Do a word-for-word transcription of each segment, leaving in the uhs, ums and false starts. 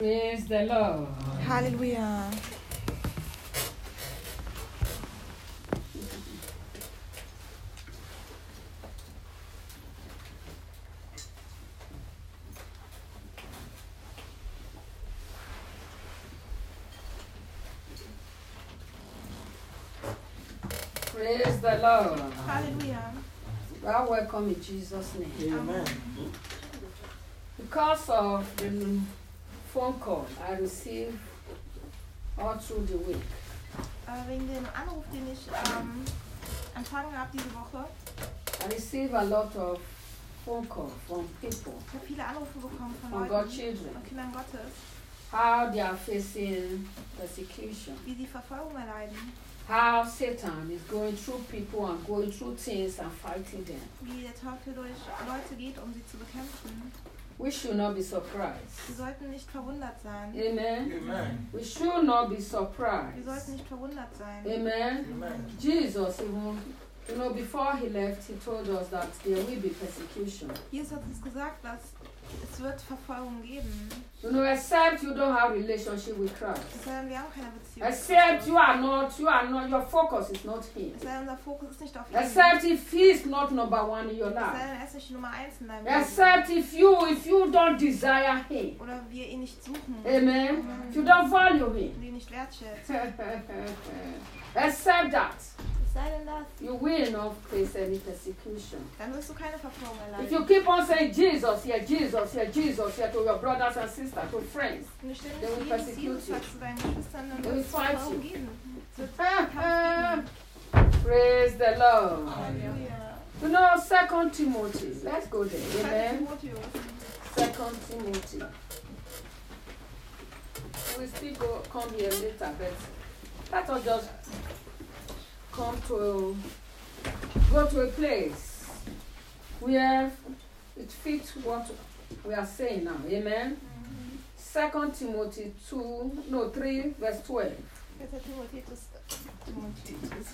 Praise the Lord. Halleluja. Praise the Lord. Halleluja. You are welcome in Jesus' name. Amen. Because of the phone call I received all through the week, Äh, wegen dem Anruf, den ich ähm, empfangen habe diese Woche. I received a lot of phone calls from people, Ich habe viele Anrufe bekommen von from Leuten, God's children, von Kindern Gottes, how they are facing persecution, wie sie Verfolgung erleiden, how Satan is going through people and going through things and fighting them. wie der Teufel durch Leute geht, um sie zu bekämpfen. We should not be surprised. Wir sollten nicht verwundert sein. Amen. Amen. We should not be Wir surprised. sollten nicht verwundert sein. Amen. Amen. Jesus, even, you know, before he left, he told us that there will be persecution. Jesus hat uns gesagt, dass es wird Verfolgung geben. You know, except you don't have relationship with Christ. Es sei denn, wir haben keine Beziehung. Except you are not, you are not, your focus is not him. Es sei denn, unser Fokus ist nicht auf ihn. Es Except if he is not number one in your sei life. denn, er ist nicht die Nummer eins in deinem Leben. Except if you, if you don't desire him. Oder wir ihn nicht suchen. Amen. If you don't value him. Und ihn nicht wertschätzen. Except that, Es sei denn das, you will not face any persecution. dann wirst du keine Verfolgung If you erleiden. keep on saying Jesus, yeah, Jesus, yeah, Jesus, yeah, to your brothers and sisters, to friends, Wenn du ständig They will Jesus, persecute Jesus you. sagst zu deinen Geschwistern, dann They wird es will fight Verfolgung you. geben. Es wird Kampf praise the Lord. geben. Halleluja. You know, Second Timothy. Let's go there. Zweiter Amen. Timotheus. Second Timothy. We still go come here later, but let us just come to go to a place where it fits what we are saying now. Amen. Second Timothy two, no three, verse twelve. Zweiter Timotheus. Timotheus.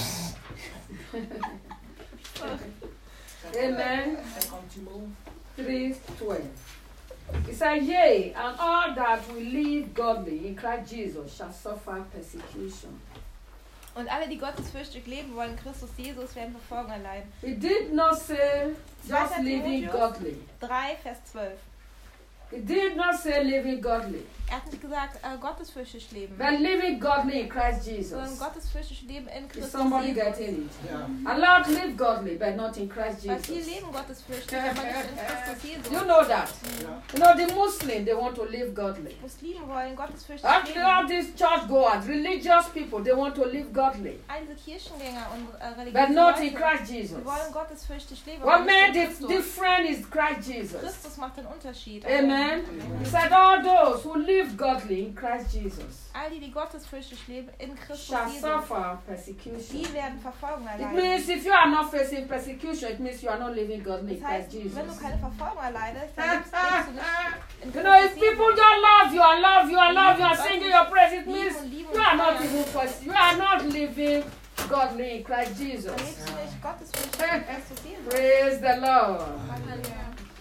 Amen. Second Timothy. three twelve. It says, yea, and all that will live godly in Christ Jesus shall suffer persecution. Und alle, die gottesfürchtig leben wollen, in Christus Jesus, werden Verfolgung erleiden. It did not say just Zweiter living Timotheus. godly. drei, Vers zwölf. It did not say living godly, Er hat nicht gesagt, äh, gottesfürchtig leben, but living godly in Christ sondern Jesus. gottesfürchtig leben in Is Christus somebody Jesus. getting it? Yeah. A lot live godly, but not in Christ Weil viele Jesus. leben gottesfürchtig, aber nicht in Christus Jesus. You know that. Yeah. You know, the Muslim, they want to live godly. Muslimen wollen gottesfürchtig Actually, all leben. these churchgoers, religious people, they want to live godly, All diese Kirchengänger und äh, but religiöse not in Leute, Christ die Jesus. wollen gottesfürchtig leben, What aber nicht made in it Christus. different is Christ Jesus. Christus macht den Unterschied. Amen. He said, all those who live godly in Christ Jesus All die, die gottesfürchtig leben in Christus shall Jesus, suffer persecution. die werden Verfolgung It erleiden. means if you are not facing persecution, it means you are not living godly in Das heißt, Christ Jesus. wenn du keine Verfolgung erleidest, dann lebst lebst du nicht in You know, if Christus people Jesus. don't love you and love you and love you and singing your praise, it Lieben means und lieben you und are not feiern, even pers- you are not living godly in Christ dann Jesus. lebst du nicht gottesfürchtig in Christus Jesus. Praise the Lord. Halleluja.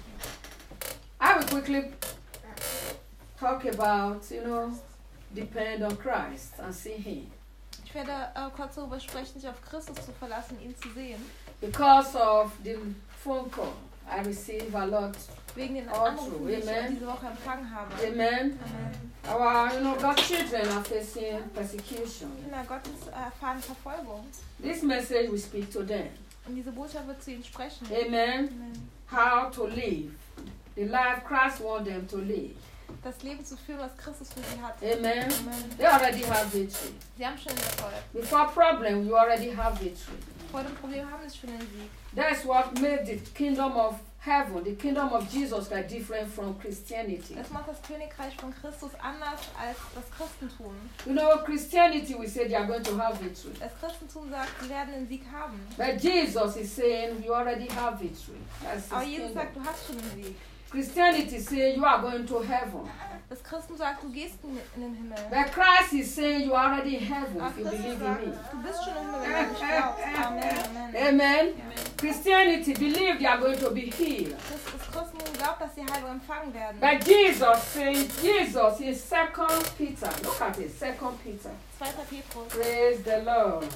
I will quickly talk about, you know, depend on Christ and see Him. Ich werde äh, kurz darüber sprechen, sich auf Christus zu verlassen, ihn zu sehen. Because of the phone call, I receive a lot. Wegen den All Anrufen, true. die ich äh, Amen. diese Woche empfangen habe. Amen. Amen. Our, you know, God's children are facing persecution. Kinder Gottes erfahren Verfolgung. This message will speak to them. Und diese Botschaft wird zu ihnen sprechen. Amen. Amen. How to live. The life Christ wants them to live. Das Leben zu führen, was Christus für sie hat. Amen. Amen. They already have victory. Sie haben schon den Erfolg. Before problem, you already have victory. Vor dem Problem haben sie schon den Sieg. That's what made the kingdom of heaven, the kingdom of Jesus, like different from Christianity. Das macht das Königreich von Christus anders als das Christentum. You know, Christianity, we say they are going to have victory. Das Christentum sagt, sie werden den Sieg haben. But Jesus is saying you already have victory. That's Aber his Jesus kingdom. sagt, du hast schon den Sieg. Christianity says you are going to heaven. Das Christen sagt, du gehst in, in den Himmel. But Christ is saying you are already in heaven Aber if you Christus believe in sagt, me. du bist schon im Himmel, wenn du nicht glaubst. Amen, Amen. Amen. Christianity believes they are going to be healed. Das, das Christentum glaubt, dass sie Heilung empfangen werden. But Jesus says, Jesus in Second Peter, look at it, Second Peter. zweiter Petrus. Praise the Lord.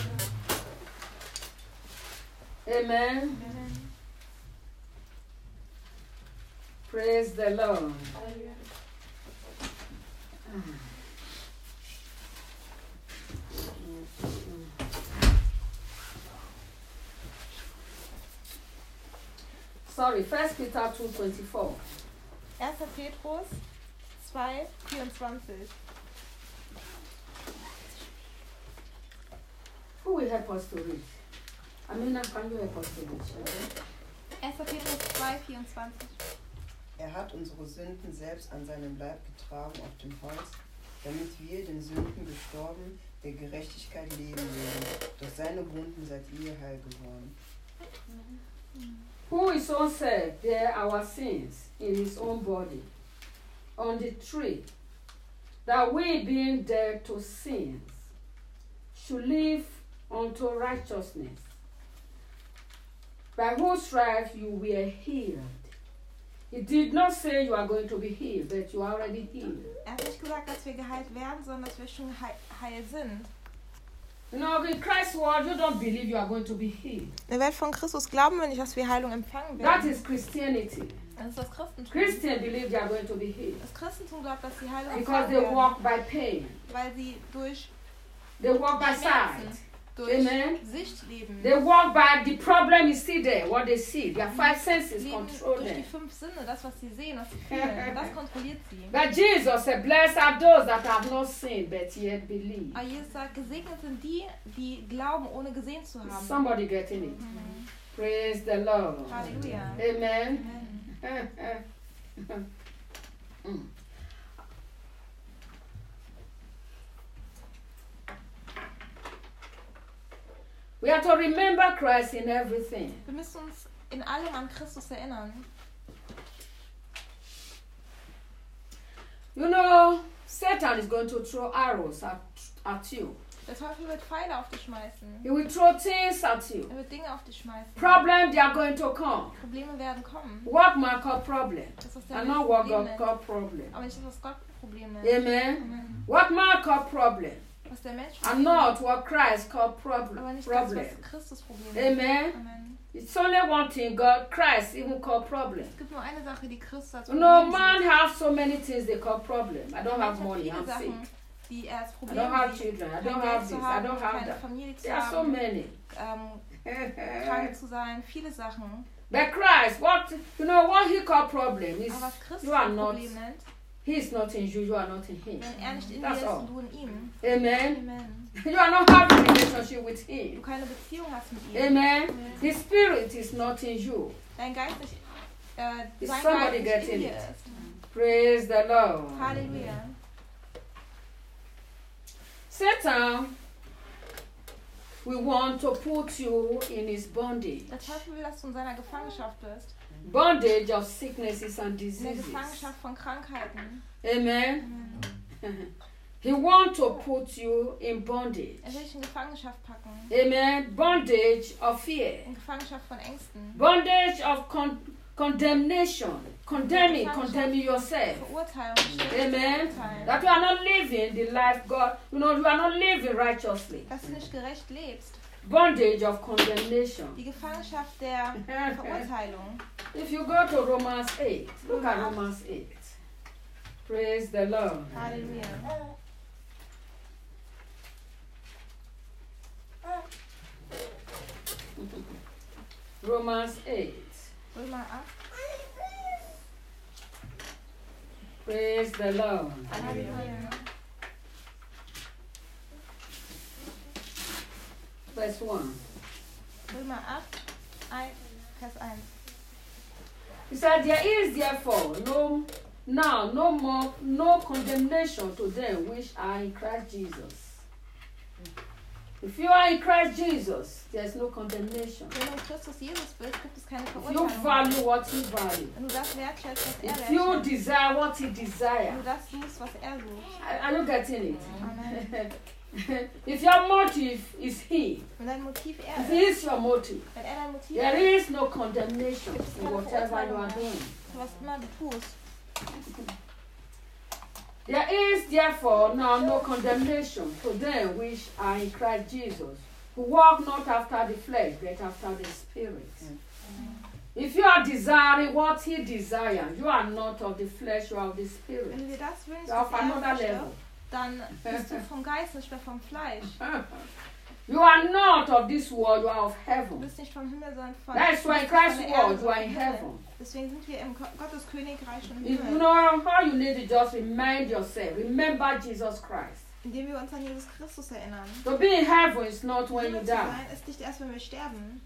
Amen. Amen. Praise the Lord. Sorry, First Peter two twenty-four. erster Petrus zwei vierundzwanzig. Who will help us to read? Amina, can you help us to read? Okay? erster Petrus zwei vierundzwanzig. Er hat unsere Sünden selbst an seinem Leib getragen auf dem Holz, damit wir den Sünden gestorben, der Gerechtigkeit leben würden. Durch seine Wunden seid ihr heil geworden. Who his own self bare our sins in his own body on the tree, that we, being dead to sins, should live unto righteousness, by whose stripes you were healed. He did not say you are going to be healed, but you are already healed. Er hat nicht gesagt, dass wir geheilt werden, sondern dass wir schon heil, heil sind. You know, in Christ's word, you don't believe you are going to be healed. In der Welt von Christus glauben wir nicht, dass wir Heilung empfangen That werden. is Christianity. Das ist das Christentum. Christians believe they are going to be healed Das Christentum glaubt, dass sie Heilung because empfangen they werden, walk by pain. weil sie durch They walk by Schmerzen, sight. durch Amen. Sicht leben. They walk by the problem is still there, what they see. Their five senses leben control durch die them. fünf Sinne, das, was sie sehen, was sie fühlen. Und das kontrolliert sie. But Jesus said, blessed are those that have not seen but yet believe. Aber Jesus sagt, gesegnet sind die, die glauben, ohne gesehen zu haben. Somebody getting it. Mhm. Praise the Lord. Halleluja. Amen. Amen. Mm. We have to remember Christ in everything. Wir müssen uns in allem an Christus erinnern. You know, Satan is going to throw arrows at, at you. Der Teufel wird Pfeile auf dich schmeißen. He will throw things at you. Er wird Dinge auf dich schmeißen. Problems, they are going to come. Probleme werden kommen. What man call problem. Das ist der And Mensch not what Problem God nennt. call problem. Aber nicht das, was Gott Problem nennt. Amen. Amen. What man call problem. Was der Mensch And not what Christ call problem. aber nicht das, problem. was Christus Problem nennt. Amen. Amen. It's only one thing God, Christ even call problem. Es gibt nur eine Sache, die Christus als You Problem know, sieht. man have so many things they call problem. I don't have Mensch hat money, viele I'm sick. Sachen, die er als I Problem don't have sieht. children. I Kein don't Geld have zu this. I haben, don't have keine that. Familie zu There are so haben, many. ähm, krank zu sein, viele Sachen. But Christ, what you know, what he call problem is Aber was Christus you are ein not. Problem nennt, He is not in you. You are not in him. wenn er nicht in dir That's ist all. und du in ihm. Amen. Amen. You are not having a relationship with Du him. keine Beziehung hast mit ihm. Amen. Amen. His spirit is not in you. Dein Geist nicht, äh, Is sein somebody Geist nicht in getting dir it? ist. Praise the Lord. Halleluja. Satan, we want to put you in his bondage. Der Teufel will, dass du in seiner Gefangenschaft bist. Bondage of sicknesses and In der diseases. Gefangenschaft von Krankheiten. Amen. Amen. He wants to put you in bondage. Er will dich in Gefangenschaft packen. Amen. Bondage of fear. In Gefangenschaft von Ängsten. Bondage of con- condemnation. Condemning, condemning yourself. Verurteilung. Amen. Verurteilen. That you are not living the life God, you know, you are not living righteously. Dass du nicht gerecht lebst. Bondage of condemnation. Die Gefangenschaft der Verurteilung. If you go to Romans eight, look at Romans eight. Praise the Lord. Halleluja. Romans eight. Römer acht. Praise the Lord. Halleluja. Verse one. Römer acht, eins, Vers eins. He said, there is therefore no now no more no condemnation to them which are in Christ Jesus. If you are in Christ Jesus, there's no condemnation. Wenn du in Christus Jesus bist, gibt es keine If you Verurteilung. value what he values, Wenn du das wertschätzt, was er if you wertschätzt. desire what he Wenn desires, du das suchst, was er sucht. are are you getting it? Amen. If your motive is he, Wenn dein Motiv er if ist, he is your motive, wenn er dein Motiv there ist, is no condemnation in whatever you are doing. für was immer du tust. There is therefore now no condemnation to them which are in Christ Jesus, who walk not after the flesh, but after the Spirit. If you are desiring what he desires, you are not of the flesh, you are of the Spirit. Wenn du dir das wünschst, You are of was er another möchte, level. dann bist du vom Geist, nicht mehr vom Fleisch. You are not of this world, you are of Du heaven. bist nicht vom Himmel, sondern von, That's why in nicht von Christ's der Erde, world, you are sondern in vom Himmel. heaven. Deswegen sind wir im Go- Gottes Königreich und im If you Himmel. know how you need to just remind yourself, remember Jesus Christ. Indem wir uns an Jesus Christus erinnern. To be in heaven is not when you Himmel zu die. sein ist nicht erst, wenn wir sterben.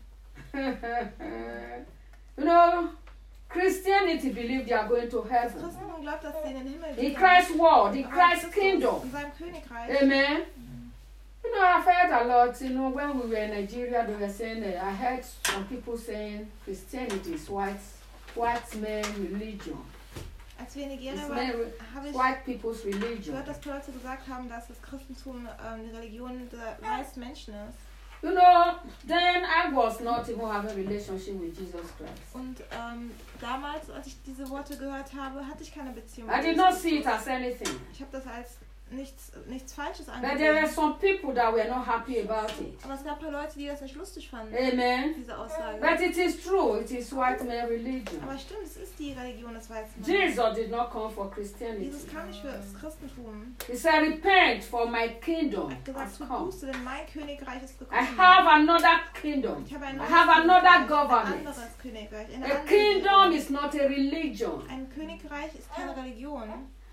You know, Christianity believe they are going to Das heaven. Christentum glaubt, dass sie in den Himmel In gehen. Christ's world, in Aber Christ's Christus, kingdom. in seinem Königreich. Amen. You know, I've heard a lot, you know, when we were in Nigeria, they were saying, uh, I heard some people saying Christianity is white, white man religion. Als wir in Nigeria It's waren, men, habe ich white people's religion. gehört, dass Leute gesagt haben, dass das Christentum ähm, die Religion der weißen Menschen ist. You know, then I was not even having a relationship with Jesus Christ. Und ähm, damals, als ich diese Worte gehört habe, hatte ich keine Beziehung. I mit did Jesus not see it Christus. as anything. Ich habe das als nichts, nichts Falsches But there were angesehen. some people that were not happy about it. Aber es gab ein paar Leute, die das nicht lustig fanden, Amen. diese Aussage. But it is true, it is white man religion. Aber stimmt, es ist die Religion des weißen Mannes. Jesus did not come for Christianity. Jesus kam nicht für das Christentum. He said, repent, for my kingdom Er hat gesagt, has tu come. Buße, denn mein Königreich ist I gekommen. have another kingdom. Ich habe ein I neues have another Königreich, ein government. anderes Königreich. Eine A andere kingdom Regierung. is not a religion. Ein Königreich ist keine Religion.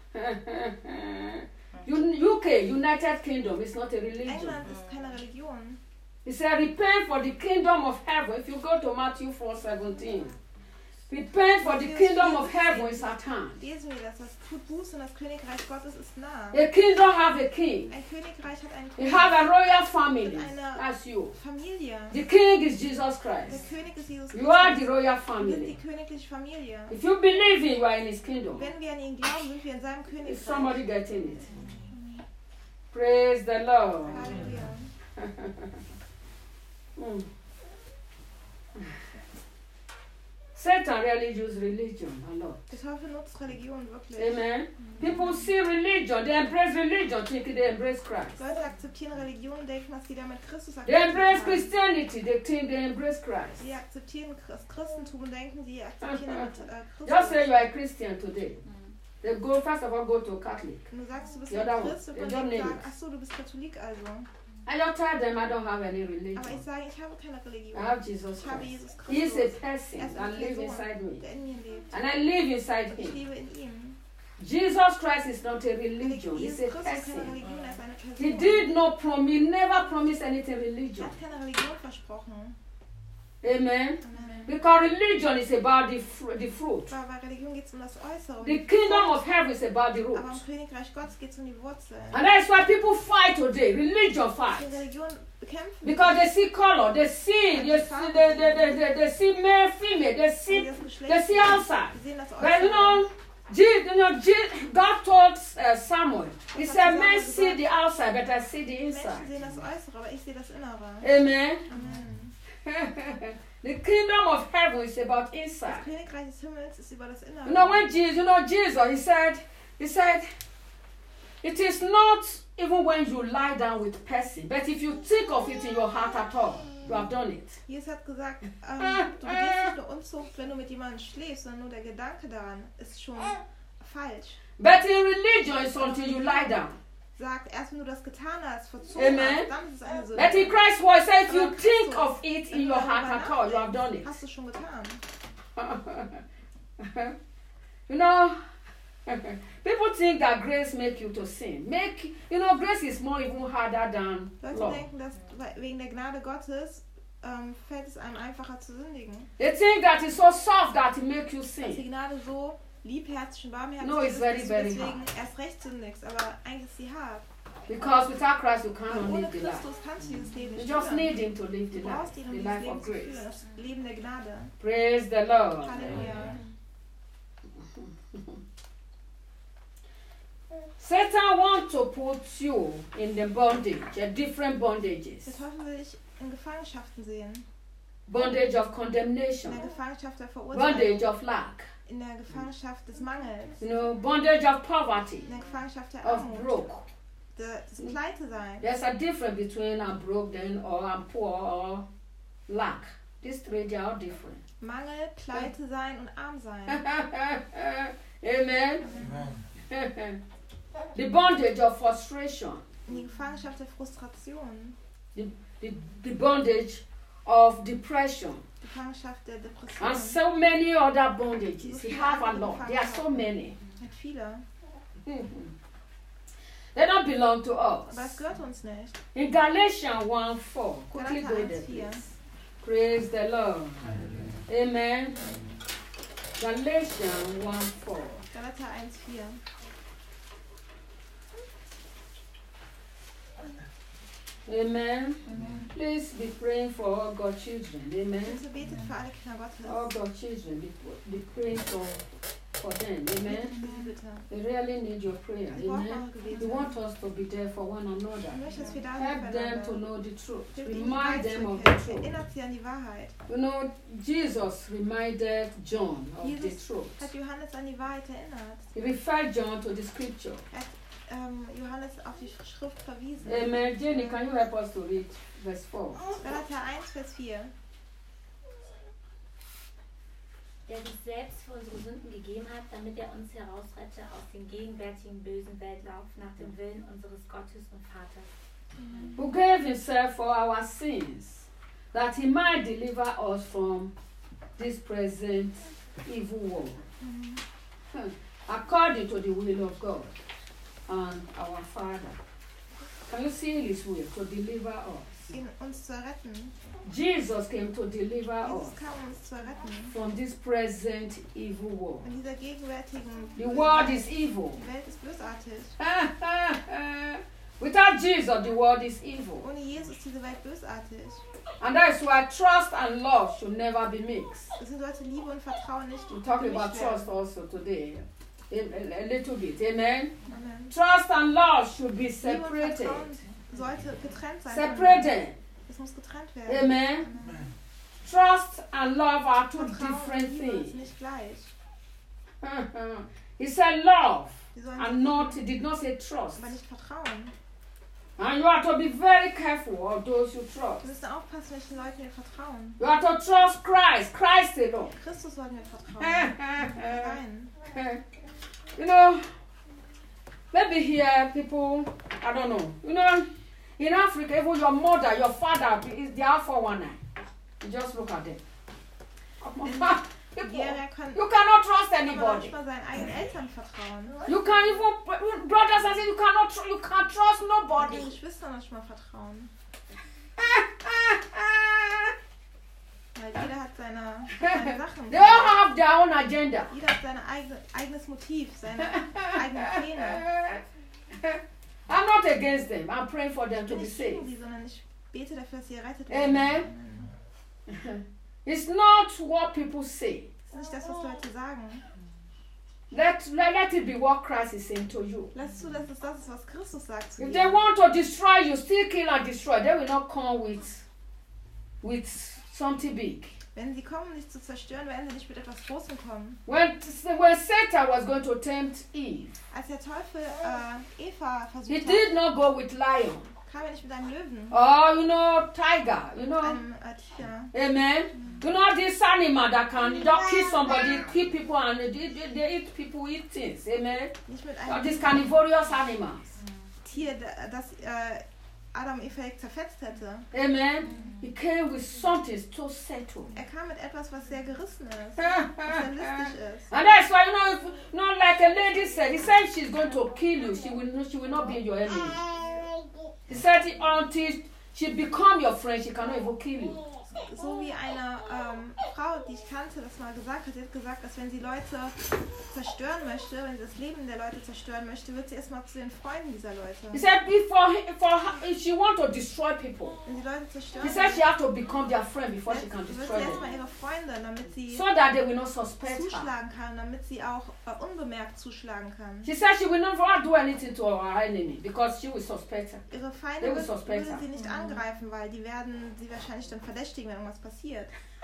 U K, United Kingdom, is not a religion. England ist keine Religion. He said, repent for the kingdom of heaven. If you go to Matthew four seventeen, repent for the kingdom of heaven is at hand. Lesen wir das, das tut Buße und das Königreich Gottes ist nah. A kingdom have a king. Ein Königreich hat einen You König. have a royal family. Eine That's you. Familie. The king is Jesus Der Christ. König ist Jesus You are the Christus. royal Wir sind family. die königliche Familie. If you believe in, you are in his kingdom. Wenn wir an ihn glauben, sind wir in seinem Is Königreich. somebody getting it? Praise the Lord. Halleluja. Mm. Satan really uses religion a lot. Der Teufel nutzt Religion wirklich. Amen. People see religion, they embrace religion, thinking they embrace Christ. Leute akzeptieren Religion und denken, dass sie damit Christus They embrace akzeptieren. Christianity, they think they embrace Christ. Sie akzeptieren das Christentum und denken, sie akzeptieren damit äh, Just say Christus. you are a Christian today. They go first of all go to a Catholic. Wenn du sagst, du bist The ein other one, Christ, they und don't dann name sagen, it. ach so, du bist Katholik also. I don't tell them I don't have any Aber ich religion. sage, ich habe keine Religion. I have Jesus Ich habe Christ. Jesus He is a Christus. person Er ist that eine lives Person, inside me. der in mir lebt. And I live inside Und ich him. lebe in ihm. Jesus Christ is not a religion, he's Jesus a Christus ist keine person. Religion, er ist eine Person. He did not promise, he never promised anything Er religion. hat keine Religion versprochen. Amen. Amen. Because religion is about the, fr- the fruit. Aber bei Religion geht es um das Äußere. um The die kingdom Frucht. of heaven is about the root. Aber im Königreich Gottes geht es um die Wurzeln. And that's why people fight today. Religion Die fight. Religion bekämpfen. Because they see color, they see, they see, they, they, they, they, they see male, female, they sie see, das Geschlecht they see sehen. outside. Sie sehen das But you Äußere. know, Je- you know, Je- God told uh, Samuel, He said, men see the outside, but I see the Menschen inside. sehen das Äußere, aber ich sehe das Innere. Amen. Amen. The kingdom of heaven is about Das inside. Königreich des Himmels ist über das Innere. You know, when Jesus, you know, Jesus, He said, He said, it is not even when you lie down with person, but if you think of it in your heart at all, you have done it. Jesus hat gesagt, ähm, du begehst nicht nur Unzucht, wenn du mit jemandem schläfst, sondern nur der Gedanke daran ist schon falsch. But in religion, it's until you lie down. Sagt, erst wenn du das getan hast, verzogen Amen. hast, dann ist es eine Sünde. But in Christ's word, it says, if you Aber think Christus, of it wenn in du your darüber heart at all, you have done nachdenkst, it. hast du schon getan. You know, people think that grace make you to sin. Make you know, grace is more even harder than Leute law. denken, dass wegen der Gnade Gottes ähm, fällt es einem einfacher zu sündigen. They think that it's so soft that it makes you Dass die sin. Gnade so liebherzig und warmherzig No, it's ist, very, dass du very deswegen hard. erst recht sündigst, aber eigentlich ist sie hart. Because without Christ you Weil cannot ohne live the life. Christus kannst du dieses Leben You nicht just führen. need Him to live the Du life, brauchst ihn, um the dieses life Leben of zu führen, grace. das Leben der Gnade. Praise the Lord. Halleluja. Satan wants to put you in the bondage, uh, different Der bondages. Teufel will dich in Gefangenschaften sehen. Bondage of In condemnation, der Gefangenschaft der Verurteilung. bondage of lack, In der Gefangenschaft des Mangels. you know, bondage of poverty, In der Gefangenschaft der of Armut. broke. Der- Des Pleiteseins. There's a difference between I'm broke then or I'm poor or lack. These three they are different. Mangel, Pleite sein und arm sein. Amen. The bondage of frustration, In die Gefangenschaft der Frustration. the, the bondage of depression, Die Gefangenschaft der Depression. and so many other bondages. We have a lot. There are so many. Hat viele. They don't belong to Aber es us. gehört uns nicht. In Galatians one four, quickly Galater go eins there, vier. please. Praise the Lord. Amen. Galatians one four. Galater eins vier. Amen. Please be praying for all God's children. Amen. Bitte betet für alle Kinder Gottes. All God's children, be, be praying for, for them. Betet Amen. für sie bitte. They really need your prayer. Sie brauchen Amen. eure You Gebete. want us to be there for one another. Ich möchte, dass wir da sind Help them to füreinander. know the truth. Hilft ihnen, die Remind Wahrheit them zu of the erkennen. truth. Erinnert sie an die Wahrheit. You know, Jesus reminded John of the Jesus truth. hat Johannes an die Wahrheit erinnert. He referred John to the scripture. Er hat ähm, Johannes auf die Schrift verwiesen. Amen. Jenny, can you help us to read verse four? Galater eins, Vers vier. Der sich selbst für unsere Sünden gegeben hat, damit er uns herausrette aus dem gegenwärtigen bösen Weltlauf nach dem Willen unseres Gottes und Vaters. Who gave himself for our sins, that he might deliver us from this present evil world, Hmm. according to the will of God and our Father. Can you see his will to deliver us? ihn uns zu retten. Jesus came to deliver us Jesus kam, um uns zu retten. from this present evil world. In dieser gegenwärtigen The world is evil. Die Welt ist bösartig. Without Jesus, the world is evil. Ohne Jesus ist diese Welt bösartig. And that is why trust and love should never be mixed. Deswegen sollte Liebe und Vertrauen nicht We'll talk gemischt about trust werden. also today. A, a, a little bit. Amen. Amen. Trust and love should be Liebe und separated. Vertrauen sollte getrennt sein. Separated. Es muss getrennt werden. Amen. Trust and love are two Vertrauen und different Liebe ist things. nicht gleich. He said love Wir sollen and not, he did not say trust. aber nicht vertrauen. And you have to be very careful of those you trust. Wir müssen aufpassen, welchen Leuten wir vertrauen. You have to trust Christ, Christ alone. Christus sollten wir vertrauen. Nein. You know, maybe here people, I don't know. You know, in Africa, even your mother, your father, is they are four one nine. You just look at them. People, Nigeria kann you cannot trust kann man anybody. manchmal seinen eigenen Eltern vertrauen. You can even brothers and sisters, you cannot tr- you can't trust Den nobody. Geschwistern manchmal vertrauen. Weil jeder hat seine, seine Sachen. They all have their own agenda. Jeder hat sein eigene, eigenes Motiv, seine eigenen Pläne. I'm not against them. I'm praying for them Ich to bin be nicht gegen saved. sie, sondern ich bete dafür, dass sie errettet werden. Amen. It's not what people say. Das ist nicht das, was Leute sagen. Let, let, let it be what Christ is saying to you. Lass zu, dass es das ist, was Christus sagt zu If dir. they want to destroy you, still kill and destroy, they will not come with, with something big. Wenn sie kommen, um dich zu zerstören, werden sie nicht mit etwas Großem kommen. When, when Satan was going to tempt Eve, Als der Teufel äh, Eva he versucht did hat, not go with lion kam er nicht mit einem Löwen, or, you know, tiger, you know. einem äh, Tier. Amen. You know this animal that can you don't kill somebody, kill people, and they, they, they eat people, eat things. Amen. Nicht mit Or einem these carnivorous animals. Tier, da- das äh, Adam und Eva zerfetzt hätte. Amen. He came with something so settled. Er kam mit etwas, was sehr gerissen ist, was sehr listig ist. And that's why, you know, if, not like a lady said, he said she's going to kill you. She will, she will not be your enemy. He said it until she become your friend, she cannot even kill you. so wie eine ähm, Frau, die ich kannte, das mal gesagt hat, sie hat gesagt, dass wenn sie Leute zerstören möchte, wenn sie das Leben der Leute zerstören möchte, wird sie erstmal zu den Freunden dieser Leute. He said, before for her, if she want to destroy people, Wenn sie Leute zerstören he said she has to become their friend before she wird, can wird destroy sie erstmal them, ihre Freunde, damit sie so that they will not suspect her. zuschlagen kann, damit sie auch äh, unbemerkt zuschlagen kann. She said she will never do anything to her enemy because she will suspect her. Ihre They Feinde will würde, suspect würde her. sie nicht angreifen, weil die werden sie wahrscheinlich dann verdächtigen, wenn irgendwas passiert.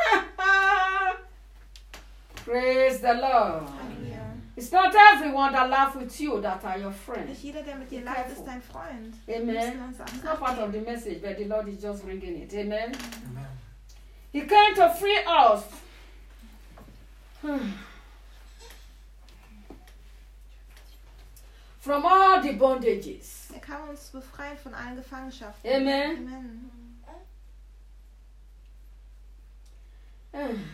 Praise the Lord. Halleluja. It's not everyone that laugh with you that are your friends. Nicht jeder, der mit dir Be lacht, careful. ist dein Freund. Wir müssen Amen. uns It's Acht not part of geben. the message, but the Lord is just bringing it. Amen. Amen. He came to free us. From all the bondages. Er kann uns befreien von allen Gefangenschaften. Amen. Amen.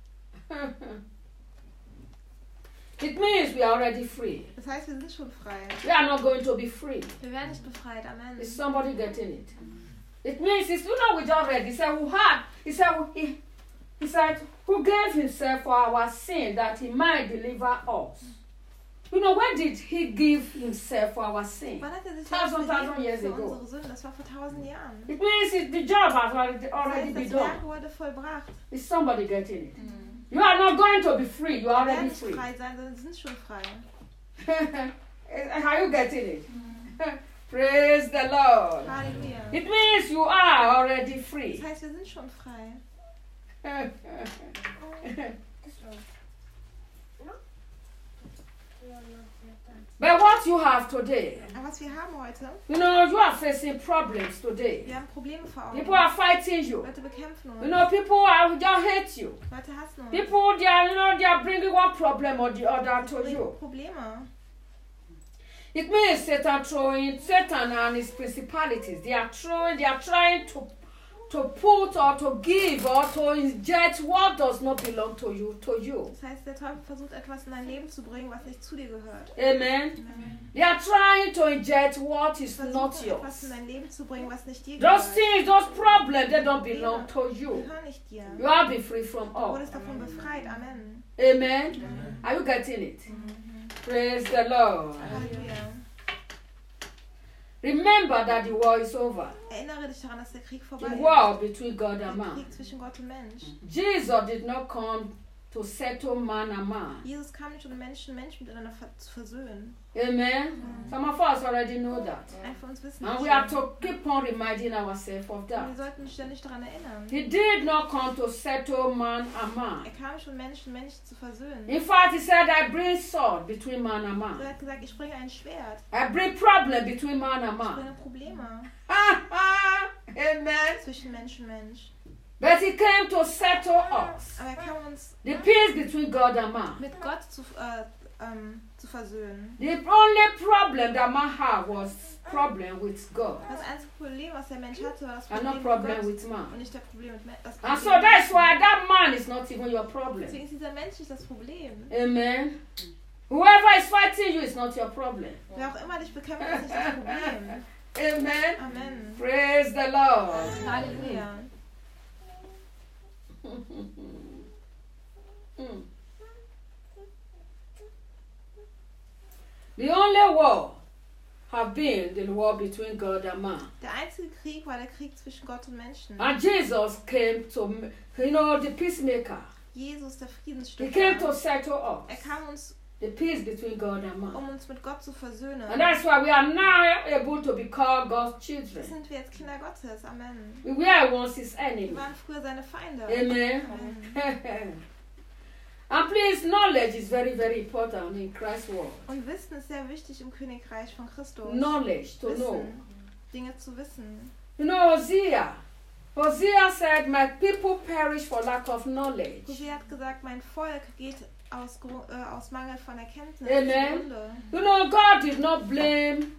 It means we are already free. Das heißt, wir sind schon frei. We are not going to be free. Wir werden nicht befreit. Amen. Is somebody getting it? It means it's you know we just read. He said who had. He said he, he said who gave himself for our sin that he might deliver us. You know when did he give himself for our sin? Wann hat er sich Thousand, selbst thousand years gegeben für ago. unsere Sünden? Das war vor tausend Jahren. It means it, the job has already, Das already heißt, been das done. Werk wurde vollbracht. Is somebody getting it? You are not going to be free. You are Wir werden already nicht free. frei sein, sondern wir sind schon frei. Are you getting it? Praise the Lord. Halleluja. It means you are already free. Das heißt, wir sind schon frei. But what you have today, Aber was wir haben heute, you know, you are facing problems today. wir haben Probleme vor Augen. People are fighting you. Leute bekämpfen uns. You know, people are just hate you. Leute hassen uns. People, they are, you know, they are bringing one problem or the other to Bringen you. Probleme. It means Satan throwing, Satan and his principalities, they are throwing, they are trying to to put or to give or to inject what does not belong to you, to you. Das heißt, der Teufel versucht etwas in dein Leben zu bringen, was nicht zu dir gehört. Amen. They are trying to inject what is Versuchen not etwas yours. in dein Leben zu bringen, was nicht dir Those gehört. things, those problems, they don't belong to you. Gehören nicht dir. You are be free from Du all. wurdest davon befreit. Amen. Amen. Are you getting it? Praise the Lord. Halleluja. Remember that the war is over. Erinnere dich daran, dass der Krieg vorbei The ist. war between God and Der man. Krieg zwischen Gott und Mensch. Jesus did not come to settle man and man. Jesus kam nicht, um Menschen Mensch miteinander ver- zu versöhnen. Amen. Some of us already know that. Einige von uns wissen And das we have schon. to keep on reminding ourselves of Und wir that. sollten uns ständig daran erinnern. He did not come to settle man and man. Er kam schon, Menschen Menschen zu versöhnen. In fact, he said, I bring sword between man and Er man. hat gesagt, ich bringe ein Schwert. I bring problem between man and Ich bringe man. Probleme Amen. zwischen Mensch und Mensch. But he came to settle us. Aber er kam uns The peace between God and man. mit Gott zu, äh, ähm, zu versöhnen. The only problem that man had was problem with God. Das einzige Problem, was der Mensch hatte, war das And Problem not problem mit Gott with man. und nicht der Problem mit Menschen. And so that's why that man is not even your problem. Deswegen ist dieser Mensch nicht das Problem. Amen. Whoever is fighting you is not your problem. Wer auch immer dich bekämpft, ist nicht das Problem. Amen. Amen. Praise the Lord. Halleluja. Mm. The only war have been the war between God and man. Der einzige Krieg war der Krieg zwischen Gott und Menschen. And Jesus came to, you know, the peacemaker. Jesus, der He Friedensstifter. came to settle Er us. kam uns, The peace between God and man. um uns mit Gott zu versöhnen. And that's why we are now able to be called God's children. Das sind wir jetzt Kinder Gottes. Amen. We were once his Wir enemy. waren früher seine Feinde. Amen. Amen. And please, knowledge is very, very important in Christ's world. Und Wissen ist sehr wichtig im Königreich von Christus. Knowledge, to know. Wissen. Dinge zu wissen. You know, Hosea. Hosea said, my people perish for lack of knowledge. Hosea hat gesagt, mein Volk geht aus, Gru- äh, aus Mangel von Erkenntnis Amen. zugrunde. You know, God did not blame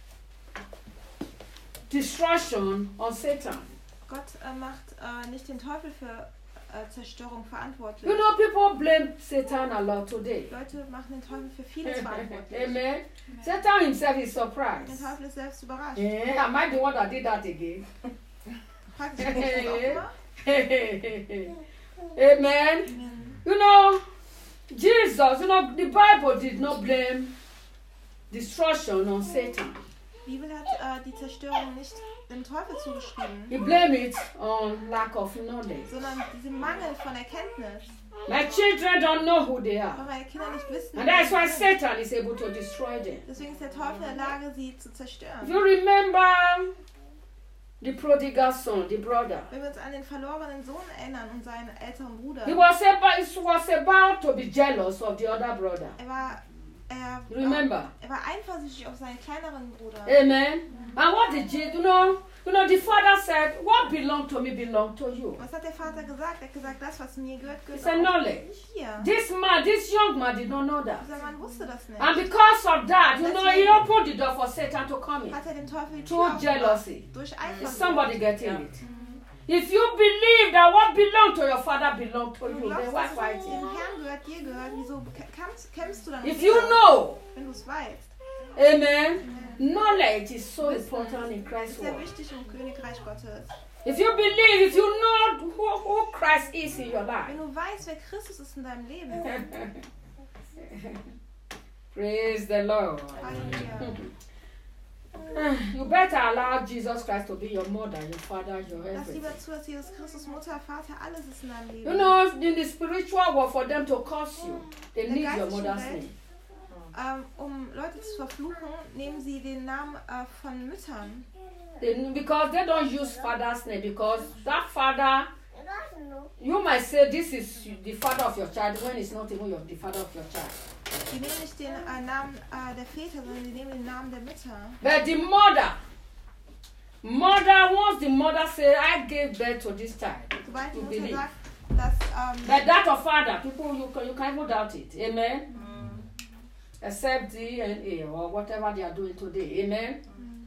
destruction on Satan. Gott äh, macht äh, nicht den Teufel für äh, Zerstörung verantwortlich. You know, people blame Satan a lot today. Leute machen den Teufel für vieles verantwortlich. Amen. Satan himself is Der surprised. Teufel ist selbst überrascht. Eh, am I the one that did that again? Fragt sich das auch immer? Amen. Amen. You know, Jesus, you know, the Bible did not blame destruction on Satan. Die Bibel hat äh, die Zerstörung nicht dem Teufel zugeschrieben, He blamed it on lack of knowledge. sondern diesem Mangel von Erkenntnis. My children don't know who they Weil are. meine Kinder nicht wissen, And wer that's sie why sind. Satan is able to destroy them. Deswegen ist der Teufel in der Lage, sie zu If zerstören. you remember the prodigal son, the brother, Wenn wir uns an den verlorenen Sohn erinnern und seinen älteren Bruder, he was about, he was about to be jealous of the other brother. er war, er, You remember? er war eifersüchtig auf seinen kleineren Bruder. Amen. And what did Jesus, you know, you know, the father said, what belonged to me belonged to you. Was hat der Vater gesagt? Er hat gesagt, das, was mir gehört, He gehört said, auch knowledge. dir. This man, this young man did not know that. Dieser Mann wusste das nicht. And because of that, you know, he opened the door for Satan to come in. Hat er dem Teufel die Tür Through aufgemacht. jealousy. Durch Is Eifersucht. somebody getting it? If you believe that what belonged to your father belonged to Wenn du you, then glaubst, why dass es fight dem it? Herrn gehört, dir gehört, wieso kä- kämpfst, kämpfst du dann If mit you dir, know, wenn du es weißt? amen, knowledge is so important in Das Christ's ist sehr world. wichtig im Königreich Gottes. If you believe, if you know who, who Christ is in your life, Wenn du weißt, wer Christus ist in deinem Leben. praise the Lord. Halleluja. You better allow Jesus Christ to be your mother, your father, your Lass everything. lieber zu, dass Jesus Christus, Mutter, Vater, alles ist in deinem Leben. You know, in the spiritual world, for them to curse you, they In der need your geistlichen mother's Welt, name. ähm, um Leute zu verfluchen, nehmen sie den Namen äh, von Müttern. They, because they don't use father's name, because that father, you might say this is the father of your child when it's not even your, the father of your child. Die nehmen nicht den äh, Namen äh, der Väter, sondern die nehmen den Namen der Mütter. But the mother, mother, once the mother say, I gave birth to this child, Sobald die you Mutter believe. sagt, dass ähm, But that of father, people, you, can- you can't even doubt it. Amen? Except D N A or whatever they are doing today. Amen?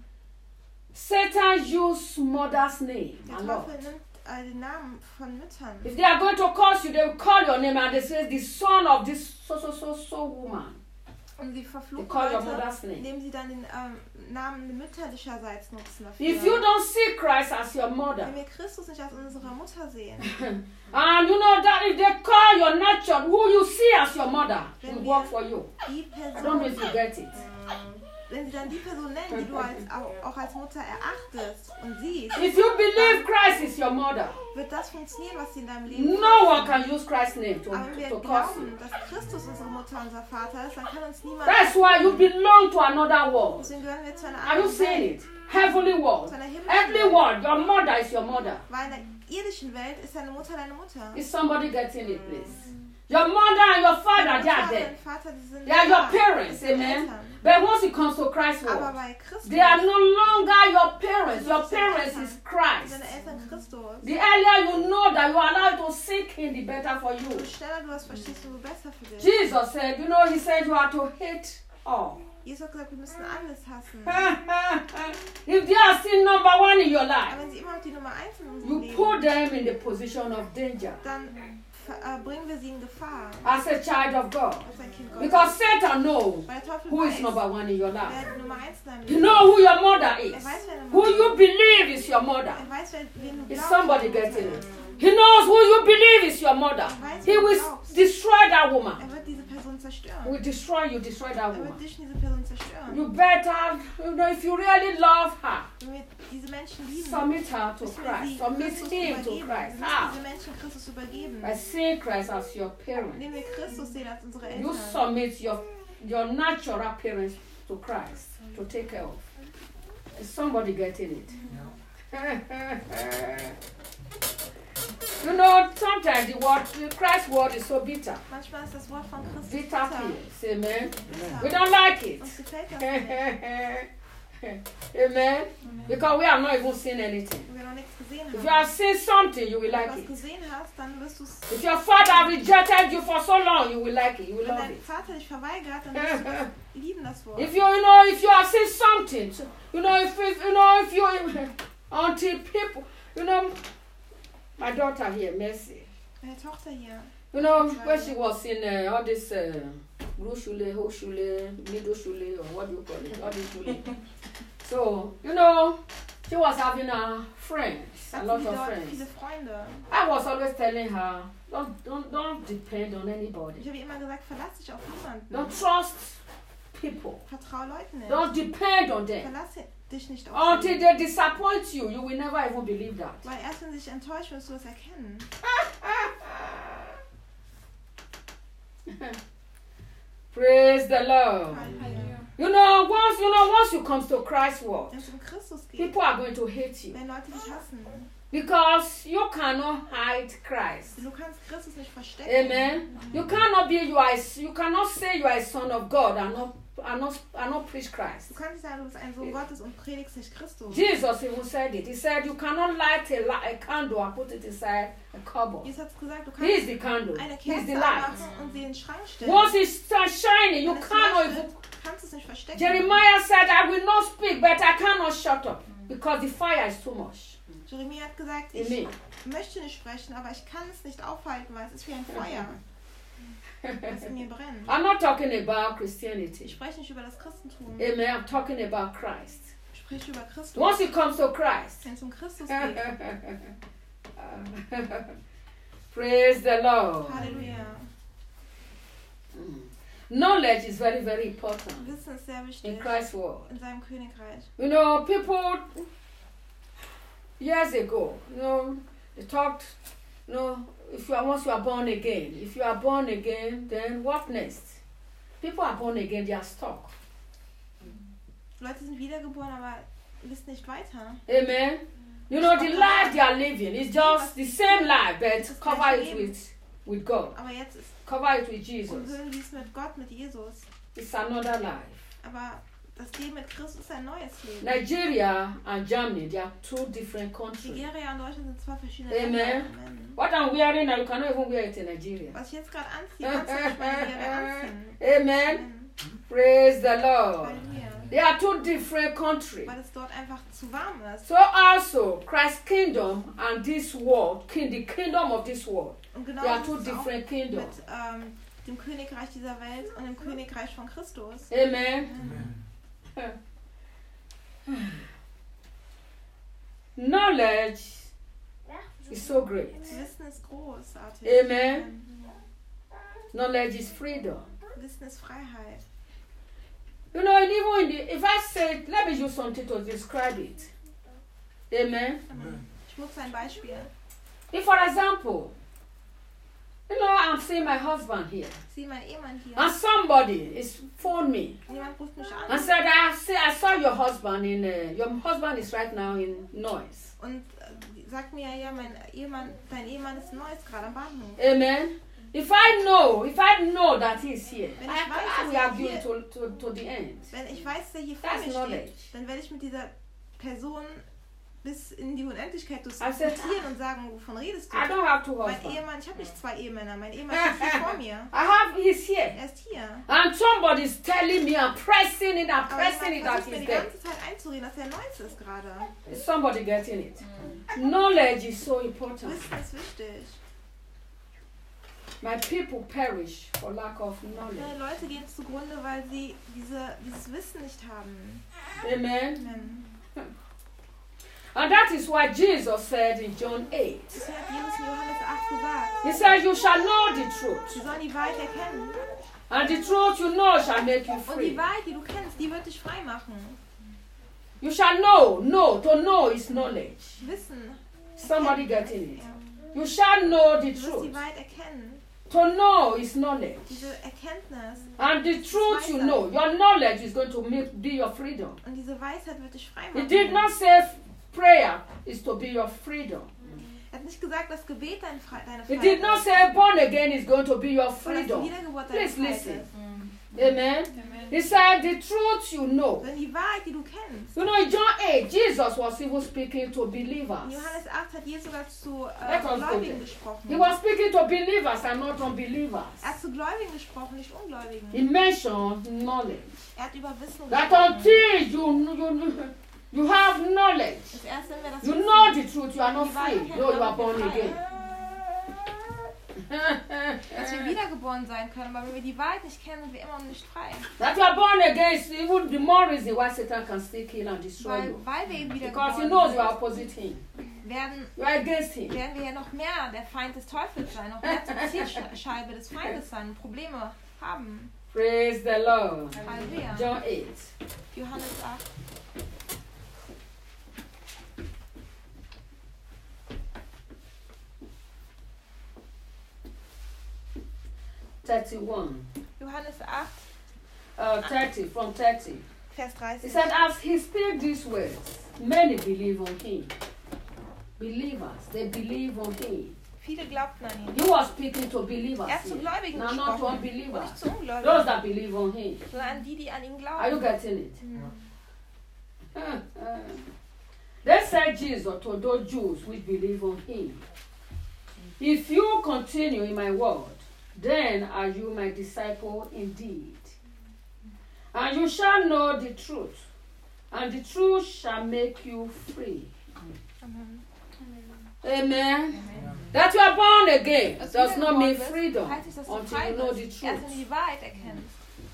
Satan used mother's name der a lot. Teufel nimmt äh, den Namen von Müttern. If they are going to curse you, they will call your name and they say, the son of this so, so, so, so woman. Und sie They verfluchen call your Leute, mother's name. indem sie dann den ähm, Namen mütterlicherseits nutzen dafür. If you don't see Christ as your mother, Wenn wir Christus nicht als unsere Mutter sehen, and you know that if they call your nature, who you see as your mother, will work for you. die I don't know if Person, you get it. wenn sie dann die Person nennen, die du als, auch, auch als Mutter erachtest und siehst, If you believe Christ is your mother, wird das funktionieren, was sie in deinem Leben no one can use Christ's name to, Aber wenn wir to curse you. glauben, dass Christus unsere Mutter, unser Vater ist, dann kann uns niemand... That's why you belong to another world. Deswegen gehören wir zu einer Are you anderen seeing Welt. it? Heavenly world. Zu einer himmlischen Earthly Welt. world, your mother is your mother. Weil in der irdischen Welt ist deine Mutter deine Mutter. Is somebody getting it, please? Your mother and your father, Deine they are Mutter, there. dein Vater, die sind They are your da. parents, Das sind amen. Eltern. But once it comes to Christ's Aber world, bei Christus they are no longer your parents. Your sind parents Eltern. is sind Christ. deine Eltern Christus. The earlier you know that you allow it to sink in, the better for you. Je schneller du das verstehst, umso besser für dich. Jesus said, you know, he said you are to hate all. Jesus hat gesagt, wir müssen alles hassen. If they are still number one in your Aber life, wenn sie immer noch die Nummer eins in unserem you Leben put them in the position of danger dann äh, bringen wir sie in Gefahr as a child of God. als ein Kind Gottes. Because Satan knows Weil der Teufel who is weiß, number one in your life. wer die Nummer eins in deinem You Leben know who your mother is. Er weiß, wer deine Who Mutter you believe is your mother. Er weiß, wer, wen du Is glaubst. somebody deine getting Mutter it? ist. He knows who you believe is your mother. He will destroy that woman. Er wird diese Person zerstören. Will destroy you, destroy that Er woman. wird dich und diese Person zerstören. You better, you know, if you really love her, Wenn wir diese Menschen lieben, submit her to müssen wir Christ. sie Submit Christus him to übergeben. Christ. Wir How? müssen diese Menschen Christus übergeben. By seeing Christ as your parent. Indem wir Christus sehen als unsere You Eltern. submit your your natural parents to Christ to take care of. Is somebody getting it? You know, sometimes the word, the Christ word is so bitter. Manchmal ist das Wort von Christus Bitter bitter. pills. Amen. Bitter. We don't like it. Uns gefällt das nicht. Amen. Because we have not even seen anything. Wenn wir noch nichts gesehen If haben. you have seen something, you will Wenn du like was it. gesehen hast, dann wirst du es... If your father rejected you for so long, you will like it. You will Wenn love dein it. Vater dich verweigert, dann wirst du lieben das Wort. If you, you know, if you have seen something, you know, if, if you know, if you, until people, you know, my daughter here, Mercy, Meine Tochter hier, you know, when she was in uh, all this uh, Grundschule, Hochschule, Middle Schule, or what do you call it, all this schule. So, you know, She was having uh, friends, a Hat lot sie of dort friends. viele Freunde. I was always telling her, don't, don't, don't depend on anybody. Ich habe ihr immer gesagt, verlass dich auf niemanden. Don't trust people. Vertrau Leuten nicht. Don't depend on them. Verlass dich nicht auf Until sie. they disappoint you, you will never even believe that. Weil erst wenn sie sich enttäuscht, wirst du es erkennen. Praise the Lord. Halleluja. You know, once you know, once you come to Christ's word, Wenn es um Christus geht, people are going to hate you wenn Leute dich hassen, because you cannot hide Christ. du kannst Christus nicht verstecken. Amen. You cannot be you are you cannot say you are a son of God and not and not and not preach Christ. Du kannst nicht sagen, du bist ein Sohn Gottes und predigst nicht Christus. Jesus even said it. He said you cannot light a, li- a candle and put it inside a cupboard. Jesus hat gesagt, du He is kannst the candle. eine He is the Kerze light. anmachen und sie in den Schrank stellen. Once it starts shining, you Wenn es cannot leuchtet, even. kannst du es nicht verstecken. Jeremiah said, "I will not speak, but I cannot shut up because the fire is too much Jeremia hat gesagt, in ich me." möchte nicht sprechen, aber ich kann es nicht aufhalten, weil es ist wie ein Feuer, das in mir brennt. I'm not talking about Ich Christianity. spreche nicht über das Christentum. Amen. I'm talking about Christ. Ich spreche über Christus. Once it comes to Christ, Wenn es um Christus geht. praise the Lord. Halleluja. Knowledge is very, very important Wissen ist sehr in wichtig Christ's word. in seinem Königreich. You know, people years ago, you know, they talked, you know, if you are once you are born again, if you are born again, then what next? People are born again, they are stuck. Leute sind wiedergeboren, aber wissen nicht weiter. Amen. You know, the life they are living is just the same life, but cover it with, with God. Aber jetzt ist Cover it with Jesus. umhüllen sie es mit Gott, mit Jesus. It's another life. Aber das Leben mit Christus ist ein neues Leben. Nigeria and Germany, they are two different countries. Nigeria und Deutschland sind zwei verschiedene Amen. Länder. Amen. What I'm wearing now, you cannot even wear it in Nigeria. Was ich jetzt gerade anziehe, kannst du nicht mal Nigeria anziehen. Amen. Amen. Praise the Lord. Halleluja. They are two different countries. Weil es dort einfach zu warm ist. So also, Christ's kingdom and this world, king, the kingdom of this world, Und genau they are das two ist auch different kingdoms. mit ähm, dem Königreich dieser Welt und dem Königreich von Christus. Amen. Knowledge is so great. Wissen ist großartig. Amen. Knowledge is freedom. Wissen ist Freiheit. You know, and even in the, if I say, let me use something to describe it. Amen. Amen. Ich nutze ein Beispiel. If, for example, you know, I'm seeing my husband here, Sieh mein Ehemann hier. and somebody is phoned me Jemand ruft mich and an said, I see, I saw your husband in, uh, your husband is right now in noise. und äh, sagt mir, ja, mein Ehemann, dein Ehemann ist neu, ist gerade am Bahnhof. Amen. If I know, if I know that he's here, Wenn I, ich weiß, I will dass argue er to, to, to the end. Wenn ich weiß, der hier vor That's mir knowledge. steht, dann werde ich mit dieser Person bis in die Unendlichkeit said, diskutieren und sagen, wovon redest du? I don't have two Mein husbands. Ehemann, ich habe nicht zwei Ehemänner, mein Ehemann steht hier vor mir. I have, he's here. Er ist hier. And somebody's telling me, I'm pressing it, I'm Aber pressing it jemand that versucht mir he's die there. ganze Zeit einzureden, dass er neunzehn ist gerade. Is somebody getting it? Knowledge is so important. Wissen ist wichtig. My people perish for lack of Ja, knowledge. Leute gehen zugrunde, weil sie diese, dieses Wissen nicht haben. Amen. Amen. And that is why Jesus said in John eight, Deswegen hat Jesus in Johannes acht gesagt, He said, you shall know the sie truth, sollen die Wahrheit erkennen. and the truth you know shall make you Und die free. Wahrheit, die du kennst, die wird dich frei machen. You shall know. Know. To know is knowledge. Wissen. Somebody erkennen. getting it. Ja. You shall know the Du wirst truth. die Wahrheit erkennen. To know is knowledge. Diese Erkenntnis And the truth you know, your knowledge is going to make, be your freedom. und diese Weisheit wird dich frei He machen. did not say prayer is to be your freedom. Er hat nicht gesagt, dass Gebet dein Fre deine He Freiheit did not ist. say born again is going to be your Oder dass die freedom. Wiedergeburt deine Please Freiheit listen. ist. Amen. He said the truth you know. Sondern die Wahrheit, die du kennst. You know, in John eight, Jesus was even speaking to In believers. Johannes acht hat Jesus sogar zu äh, Let us go Gläubigen there. gesprochen. He was speaking to believers and not unbelievers. Er hat zu Gläubigen gesprochen, nicht Ungläubigen. He mentioned knowledge. Er hat über Wissen That gesprochen. until you, you, you have knowledge, Das erste, wenn wir das you Wissen know the truth, you are not die Wahrheit free, kennen, though you are dann born sind wir again. frei. dass wir wiedergeboren sein können, aber wenn wir die Wahrheit nicht kennen, sind wir immer noch nicht frei. That you are born again is even the more reason why Satan can still kill and destroy Weil, you. weil wir eben Because he wiedergeboren knows you are sind, opposite him. werden, You are against him. werden wir ja noch mehr der Feind des Teufels sein, noch mehr zur Zielscheibe des Feindes sein, Probleme haben. Praise the Lord. Halleluja. John eight. Johannes acht. thirty-one. Johannes acht, Uh, thirty, from thirty. Vers He dreißig. said, as he spoke these words, many believe on him. Believers, they believe on him. Viele glaubten an ihn. He was speaking to believers. Er hat zu Here. Gläubigen Now, not to gesprochen. Und unbelievers. nicht zu Those Ungläubigen, that believe on him. sondern an die, die an ihn Are you glauben. getting it? They said Jesus to those Jews which believe on him, if you continue in my word, then are you my disciple indeed. And you shall know the truth, and the truth shall make you free. Amen. Amen. That you are born again Dass does du not mean wiedergeboren bist, freedom heißt nicht, dass du until frei you know the bist. Erst wenn du truth. die Wahrheit erkennst.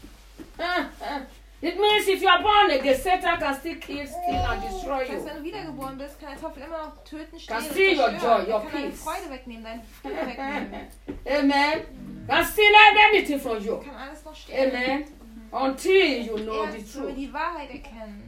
It means if you are born again, Satan can still kill, steal, and destroy Das heißt, you. wenn du wiedergeboren bist, kann der Teufel immer noch töten, Can stehlen steal your und zerstören. joy, your Er kann deine peace. Freude wegnehmen, deinen Frieden wegnehmen. Amen. Can steal anything from you. Er kann alles noch stehlen. Amen. Until you know the Erst wenn wir truth. die Wahrheit erkennen.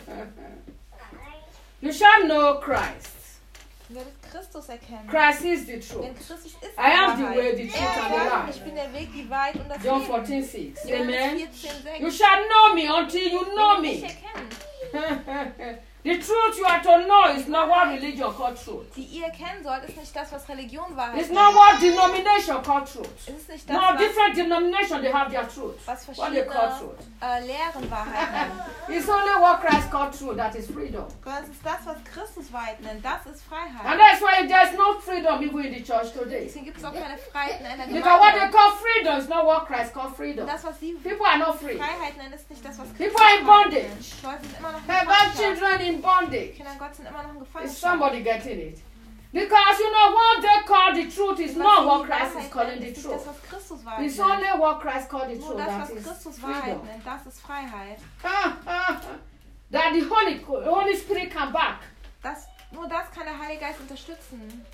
You shall know Christ. Du werdet Christus erkennen. Christ is the Denn truth. Christus ist die I am the Wahrheit. way, the truth, Er and the sagt, life. ich bin der Weg, die Wahrheit und das John Leben. fourteen six. Johannes Amen. vierzehn You sechs. shall know me until you know Wenn wir dich me. erkennen. The truth you are to know is not what religion called truth. Die ihr erkennen sollt, ist nicht das, was Religion Wahrheit It's ist. not what denomination called truth. Es ist nicht das, No, was, different denominations they have their truth. was What they call verschiedene truth. äh, Lehren Wahrheit nennen. It's only what Christ called truth that is freedom. Sondern es ist das, was Christus Wahrheit nennt. Das ist And Freiheit. that's why there's no freedom even in the church today. Deswegen gibt es auch keine Freiheit in einer Because what they Gemeinde. call freedom is not what Christ called freedom. Das, was sie People are not free. Freiheit nennen, ist nicht das, was People Christus are in Freiheit bondage. nennt. Leute sind immer noch in Have our Gefangenschaft. children in bondage. Kinder Gott sind immer noch in Is Gefangenschaft. somebody getting it? Because you know what they call the truth is Was not sie what die Christ is Wahrheit calling nennen, the ist nicht das, truth. was Christus Wahrheit It's nennt. only what Christ called the Nur truth das, that was is Christus Wahrheit freedom. nennt, das ist Freiheit. Ah, ah, that the Holy Holy Spirit can back. Das, nur das kann der Heilige Geist unterstützen.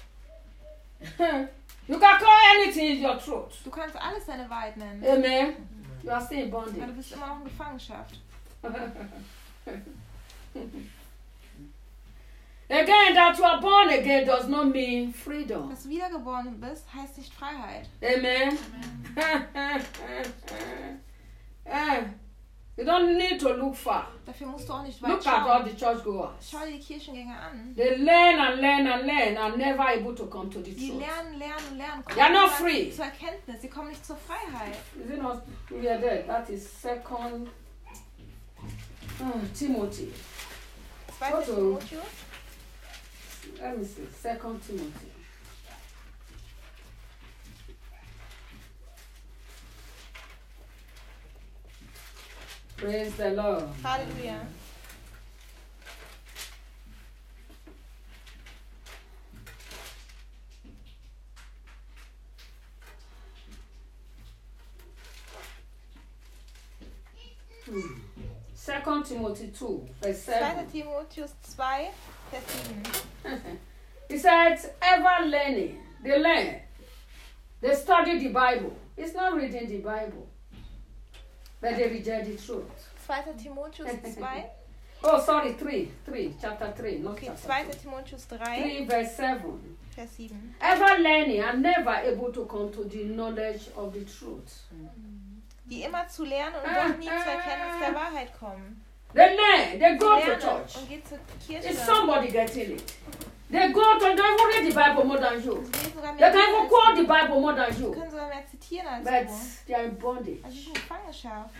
You can call anything your truth. Du kannst alles deine Wahrheit nennen. Amen. You are still in Aber du bondage. bist immer noch in Gefangenschaft. Again, that you are born again does not mean freedom. Dass du wiedergeboren bist, heißt nicht Freiheit. Amen. Eh, you don't need to look far. Dafür musst du auch nicht weit Look at all schauen. the churchgoers. Schau dir die Kirchengänger an. They learn and learn and learn and never able to come to the Die truth. lernen, lernen, lernen. They are not kommen free. zur Erkenntnis. Sie kommen nicht zur Freiheit. Is it not? We are there. That is second oh, Timothy. zweiter Also. Timotheus. Let me see. Second Timothy. Praise the Lord. Halleluja. Hmm. Second Timothy two, verse zweiter seven. Timotheus zwei, Vers sieben. He said, ever learning. They learn. They study the Bible. It's not reading the Bible. But they reject the truth. zweiter Timotheus zwei. Oh, sorry, three. Three. Chapter three, not Okay, chapter zweiter two. Timotheus drei, three, verse seven. Vers sieben. Ever learning and never able to come to the knowledge of the truth. Die immer zu lernen und doch nie zur Erkenntnis der Wahrheit kommen. They learn. They Sie go to lernen church. und gehen zur Kirche. Is somebody getting it? They go to, they even read the Bible more than you. Sie lesen sogar They mehr can Bibel even als quote du. the Bible more than Sie you. können sogar mehr zitieren als But du. they are in bondage. Also sie sind in Gefangenschaft.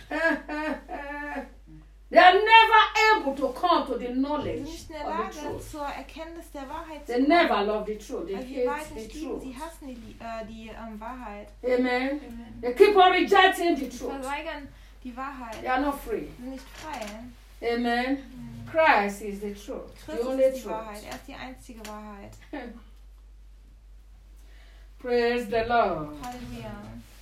They are never able to come to the Sie sind knowledge nicht in der of Lage, the truth. zur Erkenntnis der Wahrheit zu They kommen. never love the truth. They Weil sie die hate Wahrheit the nicht lieben, sie truth. hassen die, Lie- äh, die ähm, Wahrheit. Amen. They keep on rejecting the Sie truth. verweigern die Wahrheit. They are not free. Sie sind nicht frei. Amen. Christ is the truth. The Christus only ist die truth. Wahrheit. Er ist die einzige Wahrheit. Praise the Lord. Halleluja.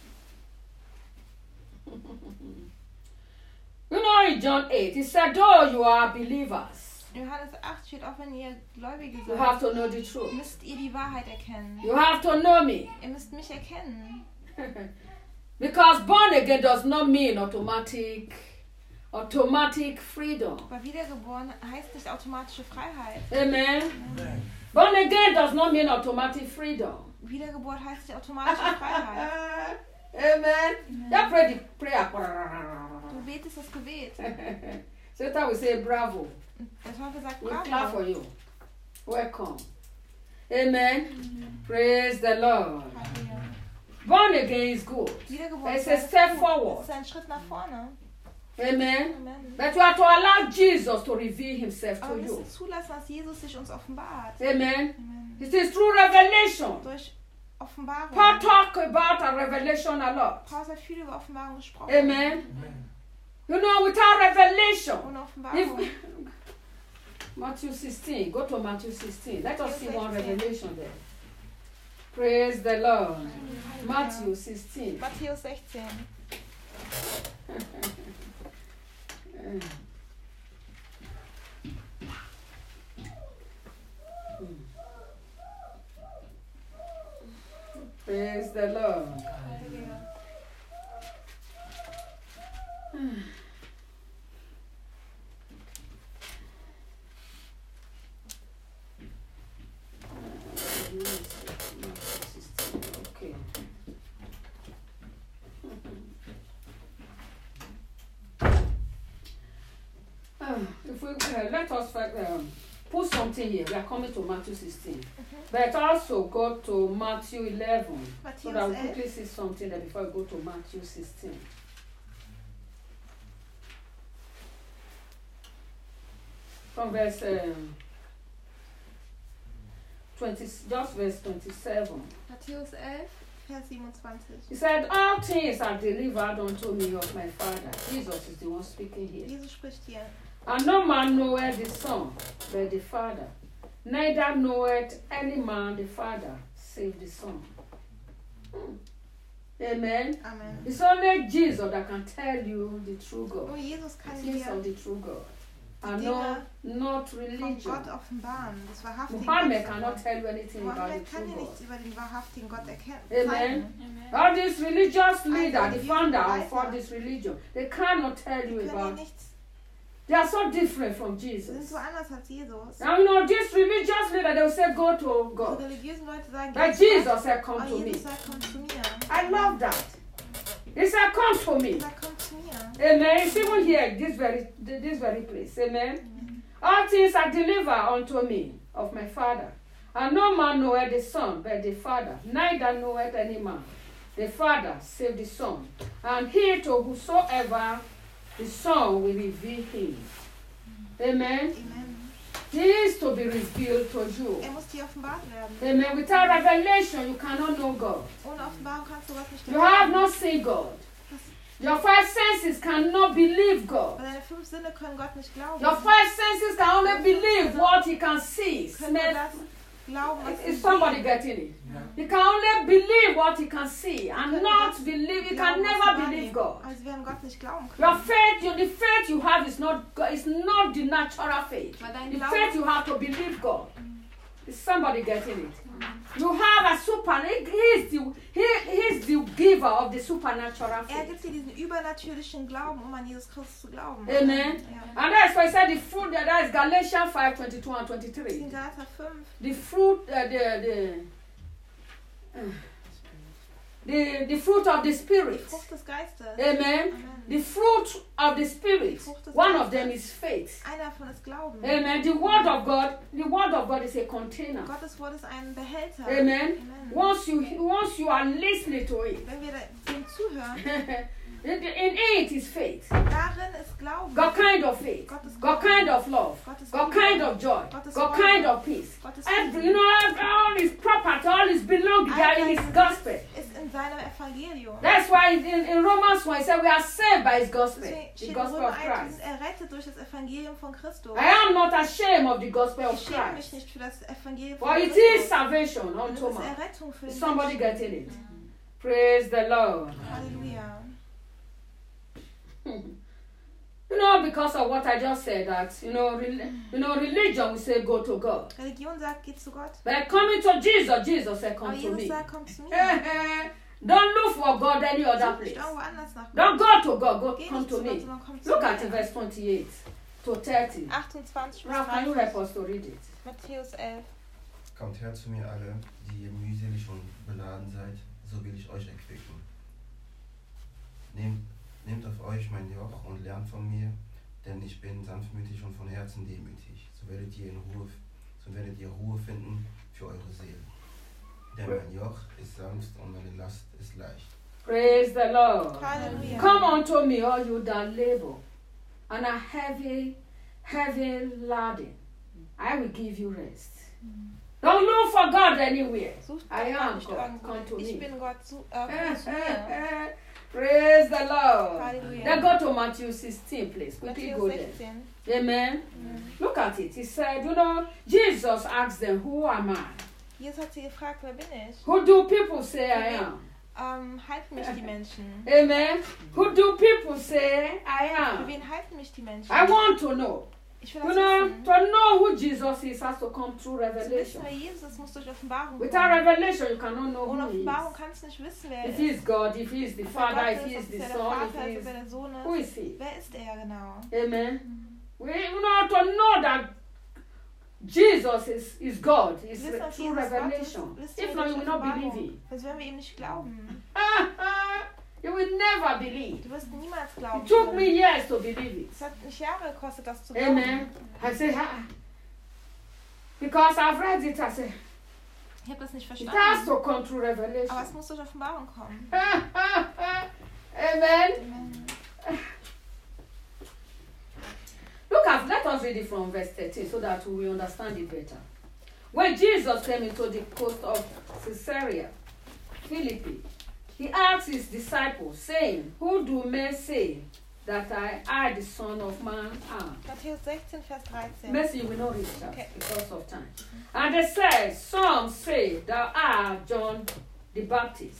You know, in John eight, he said, though you are believers, Johannes acht steht, auch wenn ihr Gläubige you have seid, to know the truth. müsst ihr die Wahrheit erkennen. You have to know me. Ihr müsst mich erkennen. Because born again does not mean automatic, automatic freedom. Aber wiedergeboren heißt nicht automatische Freiheit. Amen. Born again does not mean automatic freedom. Wiedergeburt heißt nicht automatische Freiheit. Amen. Just pray the prayer. Du betest das Gebet. Satan will say bravo. Der Teufel sagt We clap for Bravo. you. Welcome. Amen. Praise the Lord. Halleluja. Born again is good. Wiedergeboren It's sein a ist step gut. forward. Es ist ein Schritt nach vorne. Amen. Amen. But you have to allow Jesus to reveal himself Aber to wir you. müssen zulassen, dass Jesus sich uns offenbart. Amen. Amen. It is through revelation. Durch Offenbarung. Paul talk about a revelation a lot. Paulus hat viel über Offenbarung gesprochen. Amen. You know, without revelation, Ohne if Offenbarung. Matthew sixteen, go to Matthew sixteen. Let us see Matthew one sixteen. revelation there. Praise the Lord. Matthew sixteen. Matthäus sechzehn. Mm. Praise the Lord. Halleluja. Okay. Uh, if we uh, let us um, put something here, we are coming to Matthew sixteen, but also go to Matthew eleven, so that we Matthäus quickly elf. see something there before we go to Matthew sixteen. From verse um, twenty, just verse twenty-seven. Matthäus elf, Vers siebenundzwanzig. He said, all things are delivered unto me of my Father. Jesus is the one speaking here. Jesus spricht hier. And no man knoweth the Son, but the Father. Neither knoweth any man the Father, save the Son. Hmm. Amen. Amen. It's only Jesus that can tell you the true God. Nur Jesus kann Things dir of the true God. die And Dinge not, not von religion. Gott offenbaren. Das wahrhaftige Muhammad Gott. cannot tell you anything about Mohammed the kann true dir God. nichts über den wahrhaftigen Gott erkennen. Amen. zeigen. All these religious leaders, the religiösen founder of Leiter. all this religion, they cannot tell Die you können dir about. nichts. They are so different from Sie sind Jesus. so anders als Jesus. Now you know this religious leader, they will say, "Go to Die God." religiösen Leute sagen, But geh zu Gott. Jesus said, "Come Aber to me." Jesus sagt, komm zu mir. I love that. He said, "Come to me." Er sagt, komm zu mir. Amen. It's even here, this very, this very place. Amen. All things are delivered unto me of my Father, and no man knoweth the Son but the Father. Neither knoweth any man the Father save the Son, and he to whosoever the Son will reveal him. Amen. Amen. He is to be revealed to you. Er muss dir offenbart werden. Amen. Without revelation, you cannot know God. Ohne Offenbarung kannst du Gott nicht You have erkennen. not seen God. Your five senses cannot believe God. Weil deine fünf Sinne können Gott nicht glauben. Your five senses can only believe what he can see, Können nur smell. das glauben, was Is sie somebody sehen. getting it? He can only believe what he can see and Können not das believe. He glauben, can was never sie believe wahrnehmen. God. Aber sie werden Gott nicht glauben Your können. faith, you, the faith you have is not God. It's not the natural faith. Weil dein The Glaube- faith you have to believe God. Is somebody getting it? You have a super. He is the he, he is the giver of the supernatural Er faith. gibt dir diesen übernatürlichen Glauben, um an Jesus Christus zu glauben. Amen. Ja. And that's why I said the fruit. That is Galatians five twenty-two and In twenty-three. Galater fünf, The fruit, uh, the the. uh, The, the fruit of the die Spirit. Frucht des Geistes. Amen. Amen. The fruit of the Spirit. One of them is faith. Einer davon ist Glauben. Amen. The word of God, the word of God is a container. Gottes Wort ist ein Behälter. Amen. Amen. Once you once you are listening to it, Wenn wir da- dem zuhören, in, in it is faith. darin ist Glauben. God kind of faith. Gottes God kind of love. Gottes God Liebe. kind of joy. Gottes God Freude. kind of peace. Gottes Every, Frieden. you know, every, all his property, all his belongings, they are in his gospel. Ist in in seinem Evangelium. That's why in, in Romans one, it said we are saved by his gospel, Deswegen the steht in gospel Römer of eins, wir Christ. sind errettet durch das Evangelium von Christus. I am not ashamed of the gospel Ich of schäme mich Christ. nicht für das Evangelium For von it is Christus. salvation Und unto es ist man. Errettung für Is den somebody Menschen. getting it? Praise the Lord. Halleluja. You know, because of what I just said, that you know, rel- you know, religion will say go to God, Religion sagt, geh zu Gott. but coming to Jesus, Jesus said Aber come to Jesus me. sagt, komm zu mir. Don't look for God any other Such place. nicht irgendwo anders nach Gott. Don't go to God, go Geh come nicht to zu Gott, me. sondern komm zu Look at mir. verse twenty-eight to thirty. achtundzwanzig bis Ralph, can you help dreißig. us to read it? Matthäus elf. Kommt her zu mir alle, die ihr mühselig und beladen seid, so will ich euch erquicken. Nehmt, nehmt auf euch mein Joch und lernt von mir, denn ich bin sanftmütig und von Herzen demütig. So werdet ihr in Ruhe, so werdet ihr Ruhe finden für eure Seelen. Denn mein Joch ist sanft und meine Last ist leicht. Praise the Lord. Halleluja. Come unto me, all you that labor and are heavy, heavy laden. I will give you rest. Don't look for God anywhere. Sucht I Gott am nicht God. Come to irgendwo. Ich me. bin Gott. Zu, äh, komm zu mir. Praise the Lord. Halleluja. Then go to Matthew sixteen, please. Quickly go Matthäus there. sechzehn. Amen. Look at it. He said, you know, Jesus asked them, who am I? Jesus hat sie gefragt, wer bin ich? Who do people say I am? Ähm, halten mich die Menschen? Amen. Who do people say I Für am? wen halten mich die Menschen? I want to know. Ich will You das know, wissen. to know who Jesus is has to come through Zu wissen, revelation. wer Jesus ist, muss durch Offenbarung Without kommen. revelation, you cannot know Ohne who he Offenbarung is. kannst du nicht wissen, wer er If ist. he is God, if he is the Ob er Father, Gott if he ist, is ob the er der Son, Vater if he ist, is... ob er der Sohn Who ist. is he? Wer ist er genau? Amen. We you know to know that Jesus is, is God, is Wir wissen, dass through Jesus Gott ist, revelation. wissen If wir not, durch you will not believe Offenbarung. him. Sonst werden wir ihm nicht glauben. You will never believe. Du wirst niemals glauben. It took können. me years to believe it. Es hat mich Jahre gekostet, das zu glauben. Amen. I say, ah. Because I've read it, I say, Ich habe das nicht it has verstanden. to come through Aber es revelation. muss durch Offenbarung kommen. Amen. Amen. Look at, let us read it from verse thirteen so that we will understand it better. When Jesus came into the coast of Caesarea Philippi, he asked his disciples, saying, who do men say that I, I the Son of Man, am? Matthäus sechzehn, Vers dreizehn. Mercy, you will not read that Okay. because of time. And they said, some say thou art John the Baptist,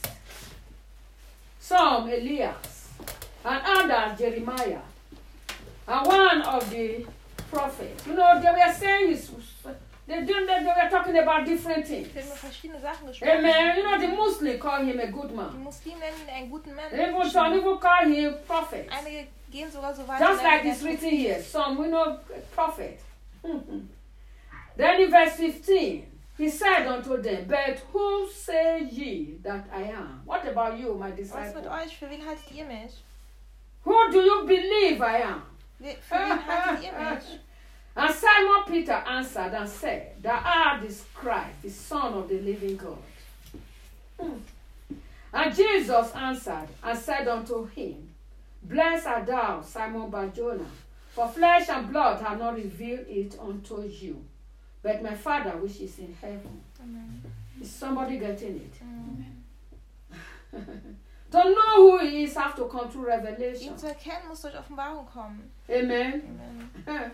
some Elias, and others Jeremiah, and one of the prophets. You know, they were saying, is- they, didn't, they were talking about different things. Sie haben über verschiedene Sachen gesprochen. Amen. You know, the Muslims call him a good Die man. Muslimen nennen ihn einen guten Mann. Even some even call him prophet. Einige gehen sogar so weit. Just und like nennen it's ihn written here, some we know prophet. Then in verse fifteen, he said unto them, but who say ye that I am? What about you, my Was mit disciple? euch? Für wen haltet ihr mich? Who do you believe I am? We- Für wen haltet ihr mich? And Simon Peter answered and said, thou art this Christ, the Son of the living God. Hmm. And Jesus answered and said unto him, blessed art thou, Simon Bar-Jonah, for flesh and blood have not revealed it unto you, but my Father which is in heaven. Amen. Is somebody getting it? Amen. To know who he is have to come through revelation. Ihn zu erkennen, muss durch Offenbarung kommen. Amen. Amen.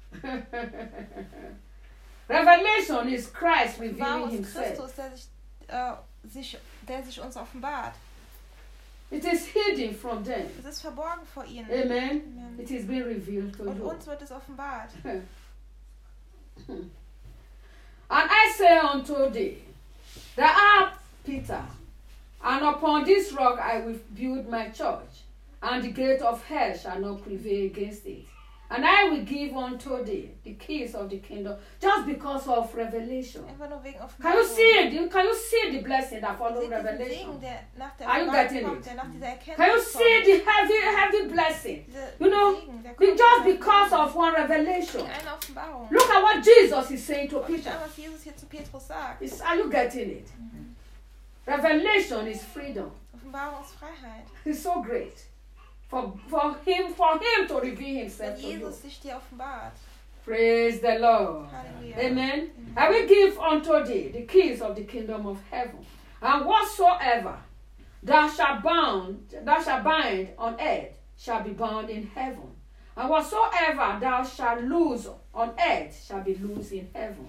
Revelation is Christ revealing Offenbarung ist himself. Christus, der sich, äh, sich, der sich uns offenbart. It is hidden from them. Es ist verborgen vor ihnen. Amen. Amen. It is being revealed to Und you. uns wird es offenbart. And I say unto thee, thou art Peter, and upon this rock I will build my church, and the gate of hell shall not prevail against it. And I will give unto thee the keys of the kingdom, just because of revelation. Einfach nur wegen Can Offenbarung. you see it? Can you see the blessing that follows Seht diesen revelation? Segen, der nach der Are you Offenbarung getting kommt, it? der nach dieser Erkenntnis Can you kommt. see the heavy, heavy blessing? Diese You know, Segen, der Be- kommt just nach because der of one revelation. eine Offenbarung. Look at what Jesus is saying to Schau, Peter. was Jesus hier zu Petrus sagt. Is, are you getting it? Revelation is freedom. Offenbarung ist Freiheit. It's so great for for him for him to reveal Wenn himself to you. Jesus sich dir offenbart. Praise the Lord. Halleluja. Amen. I will give unto thee the keys of the kingdom of heaven, and whatsoever thou shalt bound, thou shalt bind on earth shall be bound in heaven. And whatsoever thou shalt loose on earth shall be loose in heaven.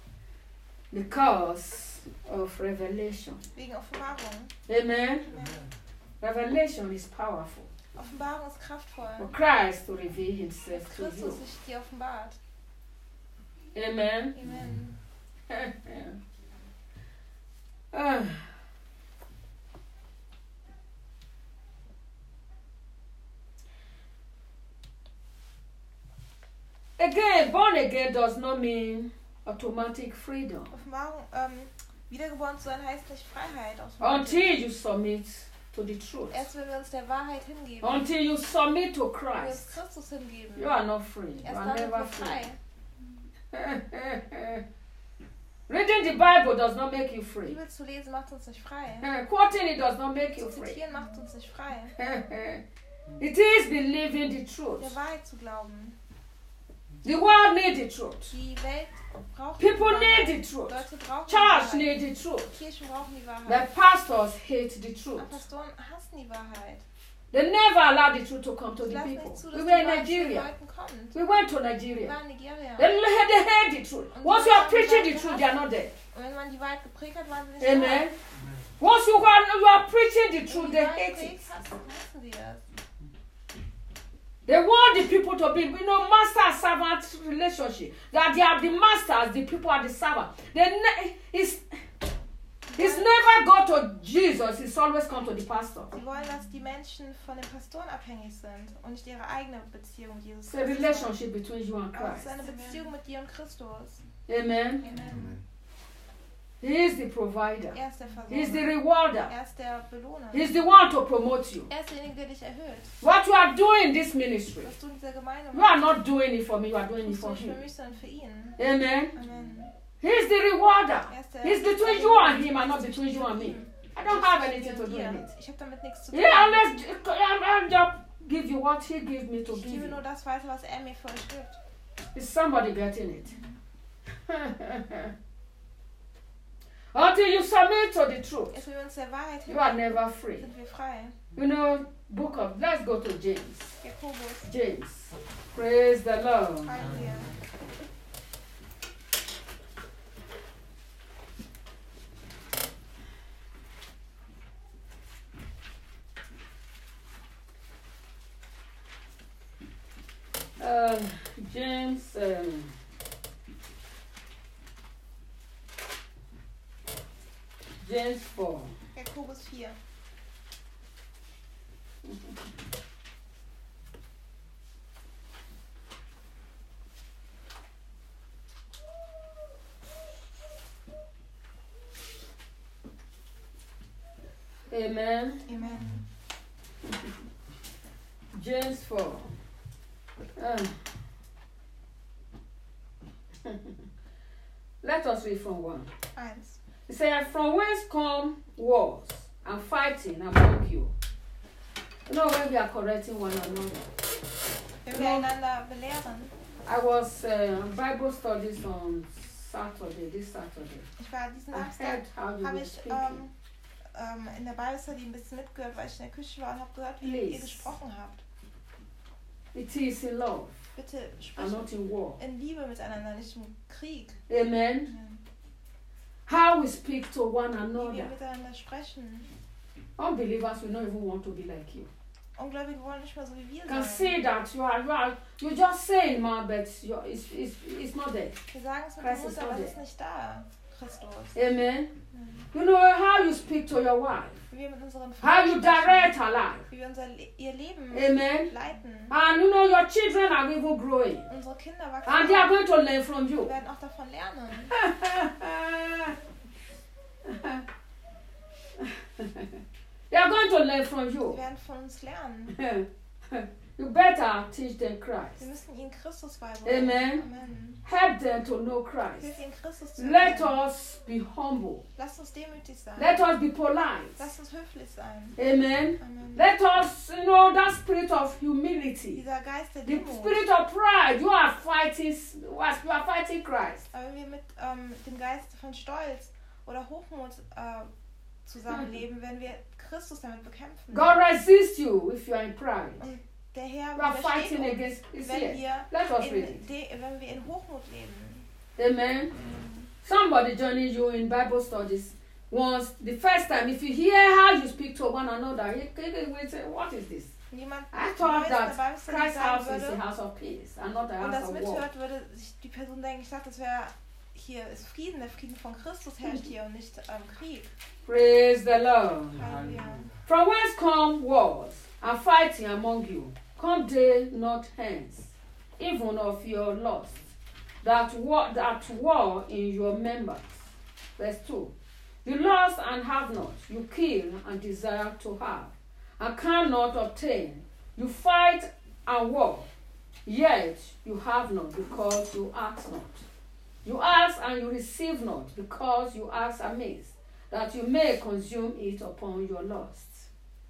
Because of revelation. Wegen Offenbarung. Amen. Amen. Revelation is powerful. Offenbarung ist kraftvoll. For Christ to reveal Dass himself to Christus you. sich dir offenbart. Amen. Amen. Ah. Again, born again does not mean automatic freedom Offenbarung, ähm, wiedergeboren zu sein heißt nicht Freiheit. Offenbarung. until you submit to the truth. Erst wenn wir uns der Wahrheit hingeben, Until you submit to wenn wir uns Christ, Christus hingeben, you are not free. You erst are dann sind never wir frei. free. Reading the Bible does not make you Die free. Bibel zu lesen macht uns nicht frei. Quoting it does not make you Zu free. zitieren macht uns nicht frei. It is believing the truth. Der Wahrheit zu glauben. The world needs the truth. Die Welt braucht People die Wahrheit. need the truth. Leute brauchen Church die Wahrheit. needs the truth. Kirchen brauchen die Wahrheit. But pastors hate the truth. Aber Pastoren hassen die Wahrheit. They never allow the truth to come to Sie the lassen people. nicht zu, We dass die were in Wahrheit zu den Nigeria. Leuten kommt. We went to Wir Nigeria. waren in Nigeria. They, they hate the truth. Once you are preaching the truth, they are not there. Und wenn man die Wahrheit geprägt hat, waren sie nicht Amen. da. Once you are, you are preaching the Wenn truth, die they Wahrheit hate it. geprägt hassen, hassen sie es. They want the people to be, you know, master-servant relationship. That they are the masters, the people are the servant. They ne- it's, it's never go to Jesus, it's always come to the pastor. Sie wollen, dass die Menschen von den Pastoren abhängig sind und nicht ihre eigene Beziehung mit Jesus It's a Christus haben. relationship between you and Aber es Christ. ist eine Beziehung mit dir und Christus. Amen. Amen. He is the provider. Er ist der He is the Versorger. rewarder. Er ist der Belohner. He's the one to promote you. Er ist derjenige, der dich erhöht. What you are doing in this ministry, Was du in dieser Gemeinde you are not doing it for me, you are doing it tust du for nicht für him. mich, sondern für ihn. Amen. Amen. He is the rewarder. Er ist der He's between you and him and not between you and me. I don't have anything to do with it. Ich habe damit nichts zu tun. Yeah, unless I'll just give you what he gives me to Ich give gebe nur you. das weiter, was er mir für euch gibt. Is somebody getting it? Until you submit to the truth, Erst wenn wir uns der Wahrheit you are hingeben, never free. sind wir frei. You know, book of, let's go to James. Jakobus. James. Praise the Lord. Halleluja. Uh, James, um, James four. Jakobus vier. Amen. Amen. James four. Uh, let us read from one. Eins. It says, from whence come wars and fighting among you? You know, when we are correcting one another. Wenn wir einander belehren. I was uh, Bible studies on Saturday, this Saturday. Ich war diesen I Samstag, heard how you habe were ich speaking. ähm, ähm, in der Bible Study ein bisschen mitgehört, weil ich in der Küche war und habe gehört, wie Please. ihr gesprochen habt. It is in love Bitte and sprecht not in war. in Liebe miteinander, nicht im Krieg. Amen. How we speak to one Wie wir another. miteinander sprechen. Unbelievers will not even want to be like you. Ungläubige wollen nicht mehr so wie wir You can sein. see that you are, you are you're just saying, man, but you're, it's, it's, it's not there. Wir sagen es mit dem Christ Mund, is aber not es ist there. nicht da. Christus. Amen. Mhm. You know how you speak to your wife, Wie wir mit unseren how Frauen you sprechen, direct her life. wie wir unser Le ihr Leben Amen. leiten. And you know your children are even growing, Unsere Kinder wachsen and they are auf. going to learn from Wir you. werden auch davon lernen. They are going to learn from Sie you. werden von uns lernen. You better teach them Wir Christ. müssen ihnen Christus beibringen. Amen. Amen. Help them to know Hilf Christ. ihnen Christus zu Let erkennen. us be humble. Lasst uns demütig sein. Let us be polite. Lasst uns höflich sein. Amen. Amen. Let us, you know, that spirit of humility, Dieser Geist der the Demut. spirit of pride. You are fighting. You are fighting Christ. Aber wenn wir mit ähm, dem Geist von Stolz oder Hochmut äh, zusammenleben, wenn wir Christus damit bekämpfen. God resists you if you are in pride. Und der Herr You are widersteht fighting uns, against. It's wenn here. wir, Let us read in it. de, wenn wir in Hochmut leben. Amen. Somebody joining you in Bible studies once, the first time, if you hear how you speak to one another, you will say, what is this? Jemand I thought Neues that dabei ist, der Christ's sagen house is würde, a house of peace and not a und house das of war. mithört, würde sich die Person denken, ich dachte, das wäre, hier ist Frieden, der Frieden von Christus herrscht hier und nicht ähm, Krieg. Praise the Lord. Halleluja. From whence come wars and fighting among you? Come they not hence, even of your lust, that war, that war in your members. Verse two. You lust and have not, you kill and desire to have, and cannot obtain. You fight and war, yet you have not, because you ask not. You ask and you receive not, because you ask amiss, that you may consume it upon your lusts.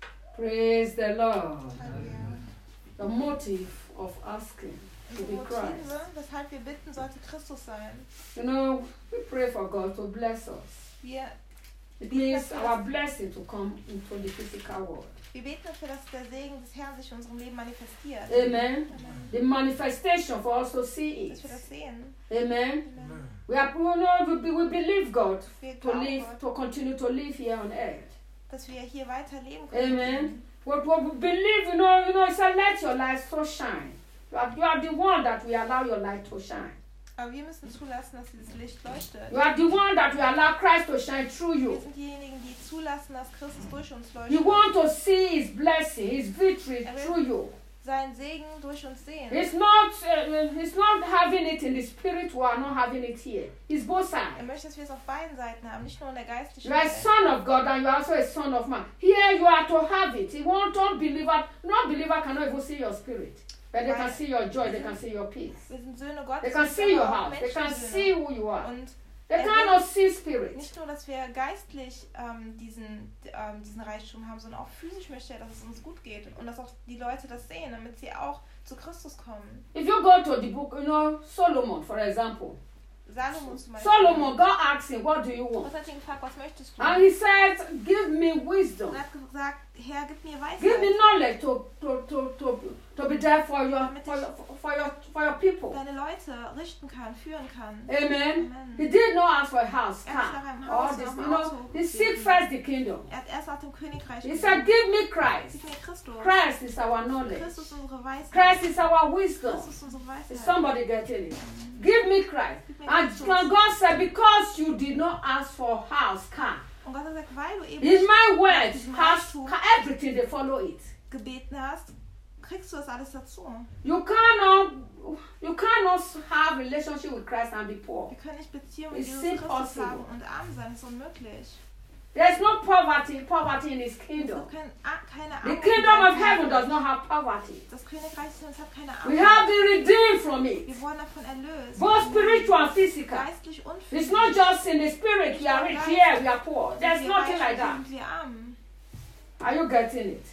Praise the Lord. Halleluja. The motive of asking to Die be Christ. Motive, weshalb wir bitten, sollte Christus sein. You know, we pray for God to bless us. Wir, It means our blessing to come into the physical world. wir beten dafür, dass der Segen des Herrn sich in unserem Leben manifestiert. Amen. The manifestation for us to see Dass it. wir das sehen. Amen. Amen. We are, you know, we, be- we believe God Wir to glauben live, Gott, to continue to live here on earth. dass wir hier weiter leben können. Amen. What, what we believe, you know, you know, it's a let your light so shine. You are, you are the one that we allow your light to shine. Aber wir müssen zulassen, dass dieses Licht leuchtet. You are the one that we allow Christ to shine through Wir you. sind diejenigen, die zulassen, dass Christus durch uns You leuchtet. want to see His blessing, His victory through you. Seinen Segen durch uns sehen. It's not, uh, He's not having it in the spirit. We are not having it here. It's both Er sides. möchte, dass wir es auf beiden Seiten haben, nicht nur in der geistlichen You are a Welt. son of God and you are also a son of man. Here you are to have it. You want unbeliever, non-believer cannot even see your spirit. But they can see your joy, they can see your peace. Wir sind Söhne They Gottes. can wir see sind your aber auch house. They can Menschensöhne. see who you are. Und They Er cannot see spirit. nicht nur, dass wir geistlich ähm, diesen, ähm, diesen Reichtum haben, sondern auch physisch möchte er, dass es uns gut geht. Und dass auch die Leute das sehen, damit sie auch zu Christus kommen. If you go to the book, you know, Solomon, for example. Salomon zum Beispiel. Solomon, God asked him, what do you want? Gott hat ihn gefragt, was möchtest du? And he said, give me Und wisdom. er hat gesagt, Herr, gib mir Give me Weisheit. knowledge to, to, to, to, to be there for your, for your, for your, for your people. Deine Leute richten kann, führen kann. Amen. Amen. He did not ask for a house, Er hat nach car, einem all Haus this. und You einem know, Auto he seek gebeten. first the kingdom. Er hat erst nach dem Königreich He gebeten. said, give me Christ. Gib mir Christus. Christ is our knowledge. Christus ist unsere Weisheit. Christ is our wisdom. Christus ist unsere Is Weisheit. somebody getting it? Give me Christ. Gib mir And Christus. God said, because you did not ask for house, car. Und Gott hat gesagt, weil du eben In my nach words, diesem house, Reichtum car, everything they follow it. gebeten hast, kriegst du das alles dazu. You cannot, you cannot have relationship with Christ and be poor. Wir können nicht Beziehung mit It's Jesus Christus impossible. haben und arm sein. Das ist unmöglich. There's no poverty, poverty in His Es kingdom. gibt kein, a- keine The Armut. kingdom of heaven does not have poverty. Das Königreich des Himmels hat keine We Armut. have been redeemed from it, Wir wurden davon erlöst. both spiritual and physical. Geistlich und It's physisch. not just in the spirit we are rich, here we are poor. Sind There's wir nothing reich like und that. sind wir arm. Are you getting it?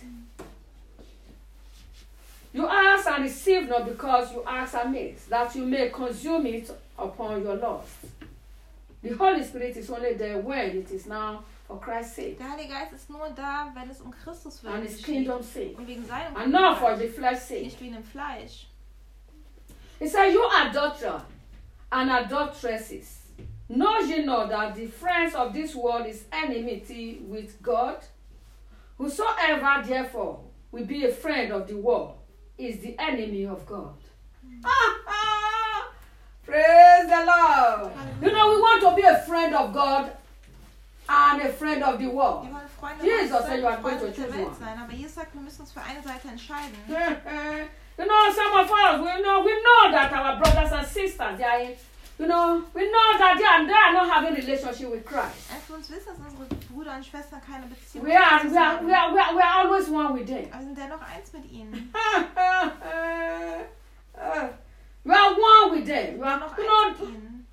You ask and receive not because you ask amiss, that you may consume it upon your lust. The Holy Spirit is only there when it is now for Christ's sake Der Heilige Geist ist nur da, wenn es um Christus and willen His geschieht. kingdom's sake, Und wegen seinem and not for Königreich. the flesh's sake. Nicht wegen dem Fleisch. He said, you adulterer and adulteresses, know ye not that the friends of this world is enmity with God? Whosoever therefore will be a friend of the world is the enemy of God. Praise the Lord. You know, we want to be a friend of God and a friend of the world. Wir wollen Freunde Jesus Gottes said sein you are und going Freunde to der choose Welt one. sein. Aber Jesus sagt, wir müssen uns für eine Seite entscheiden. You know, some of us, we know, we know that our brothers and sisters, they are in, you know, we know that they are, they are not having a relationship with Christ. Einfach uns wissen, dass unsere Brüder und Schwestern keine Beziehung We are, zu we are, haben. we are, we are, we are always one with them. Aber wir sind dennoch eins mit ihnen. You are one with them. You Wir are, sind noch you eins know, mit ihnen.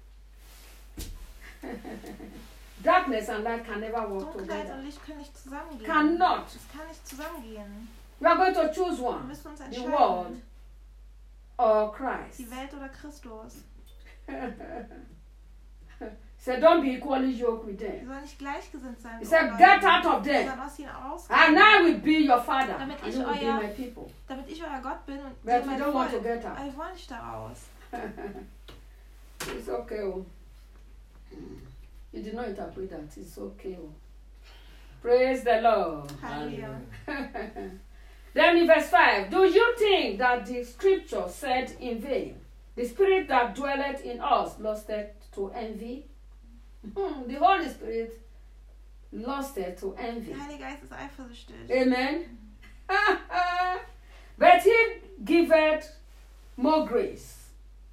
darkness and light can never work Dunkelheit together. und Licht können nicht zusammengehen. Cannot. Es kann nicht zusammengehen. We are going to choose Wir one, müssen uns the entscheiden. world or Christ. Die Welt oder Christus. said, don't be equally yoked with Wir them. sollen nicht gleichgesinnt sein. He mit said, Ungläubigen. get out of Wir them. sollen aus ihnen And rausgehen. I will be your father. Damit And ich you will be euer- my people. Damit ich euer Gott bin und But ihr we mein don't want to Volk. get out. Aber wir wollen nicht da raus. It's okay. Oh. You did not interpret that. It's okay. Oh. Praise the Lord. Halleluja. Then in verse five, do you think that the scripture said in vain, the spirit that dwelleth in us lusted to envy? Hmm, the Holy Spirit lusted to envy. Der Heilige Geist ist eifersüchtig. Amen. But he giveth more grace.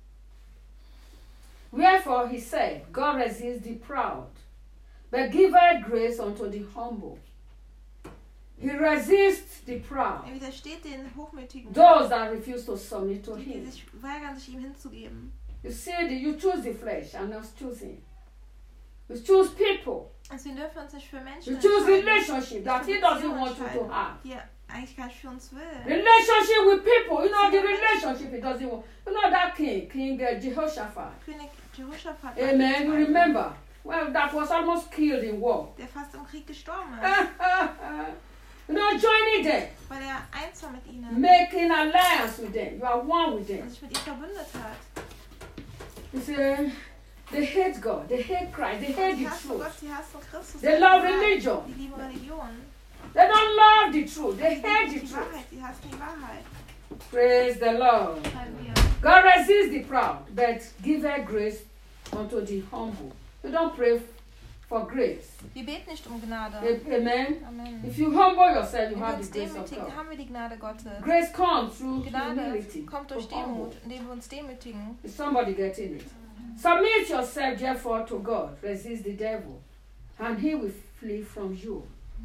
Wherefore he said, God resists the proud, but giveth grace unto the humble. He resists the proud, Er widersteht den Hochmütigen, those that refuse to submit to die, die him. sich weigern, sich ihm hinzugeben. You see, the, you choose the flesh and not choosing. You choose people. Also wir dürfen uns nicht für Menschen You choose entscheiden, relationship that he doesn't want you to have. die er eigentlich gar nicht für uns will. Relationship with people. You know the relationship he doesn't want. You know that king, King uh, Jehoshaphat. König Jehoshaphat, Amen. You remember? Well, that was almost killed in war. der fast im Krieg gestorben ist, You know, joining them, weil er eins war mit ihnen making alliance with them. You are one with them. und sich mit ihnen verbündet hat. You see, they hate God. They hate Christ. They hate Sie the hassen truth. Gott, sie hassen Christus. They die love Wahrheit. religion. Die lieben Religion. They don't love the truth. They Die hate lieben the die truth. Wahrheit, die hassen die Wahrheit. Praise the Lord. Halleluja. God resists the proud, but giveth grace unto the humble. You don't pray for grace. Wir beten nicht um Gnade. Amen. Amen. If you humble yourself, you Wenn wir have uns the grace of demütigen, God. haben wir die Gnade Gottes. Grace comes through Gnade humility. kommt durch to humble. Demut, indem wir uns demütigen. Is somebody getting it? Submit yourself therefore to God. Resist the devil, and he will flee from you.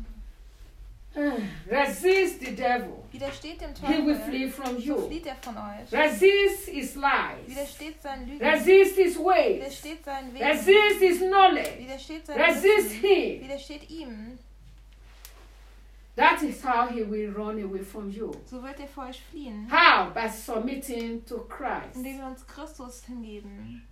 Resist the devil. Widersteht dem He will Teufel, flee from so you. flieht er von euch. Resist his lies. Widersteht seinen Lügen. Resist his ways. Widersteht seinen Wegen. Resist his knowledge. Widersteht seinem Resist Wissen. him. Widersteht ihm. That is how he will run away from you. So wird er vor euch fliehen. How? By submitting to Christ. Indem wir uns Christus hingeben.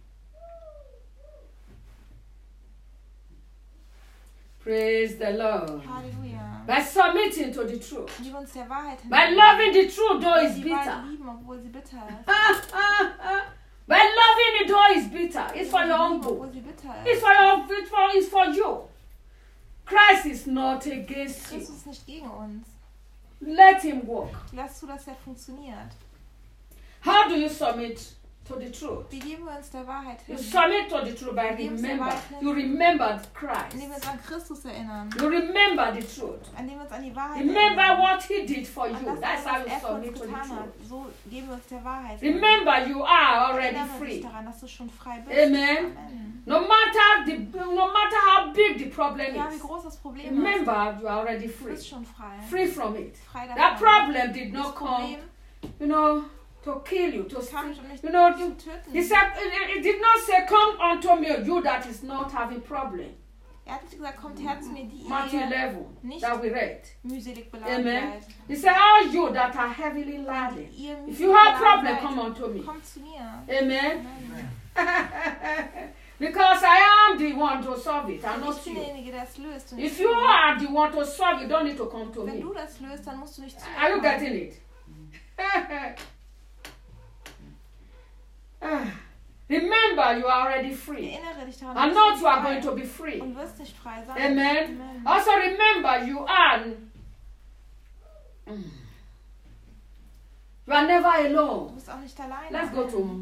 Praise the Lord. Halleluja. By submitting to the truth. Indem wir uns der Wahrheit By hingeben. loving the truth, though it's Die bitter. Wahrheit lieben, obwohl sie bitter ist. By loving it, though it's bitter. It's for your own Lieben, good. obwohl sie bitter It's ist. for your. It's for. It's for you. Christ is not against you. Christus ist nicht gegen uns. Let him work. Lass zu, dass er funktioniert. How do you submit to the truth? Wie geben wir uns der Wahrheit You hin? submit to the truth by remember. You remember Christ. Indem wir uns an Christus erinnern. You remember the truth. Indem wir uns an die Wahrheit Remember erinnern. what he did for Und you. das, That's was how you er für submit uns to the getan hat. truth. So geben wir uns der Wahrheit hin. Remember, you are already Erinnere dich free. daran, dass du schon frei bist. Amen. Amen. No matter the, no matter how big the problem Ja, wie is, groß das Problem ist. remember you are already Du free. bist schon frei. Free from it. Frei davon. That problem did Das not come, Problem you know, to kill you, to kam steal. nicht, um mich You know, zu you, töten. he said, it, it did not say, come unto me, you that is not having problem. Er hat nicht gesagt, kommt her zu mir, die Matthew ihr eleven, Nicht- that we read. mühselig beladen Amen. seid. He said, all you that are heavily laden. Ihr If müsst you have beladen problem, seid, come unto me. kommt zu mir. Amen. Amen. Because I am the one to solve it, and Ich not bin you. derjenige, der es löst. Und If nicht you du. are the one to solve, you don't need to come to Wenn me. du das löst, dann musst du nicht zu mir Are you kommen. getting it? Remember, you are already free. Erinnere dich daran, And du not bist you are frei going to be free. und wirst nicht frei sein. Amen. Amen. Also remember, you are. You are never Du alone. bist auch nicht alleine. Let's go to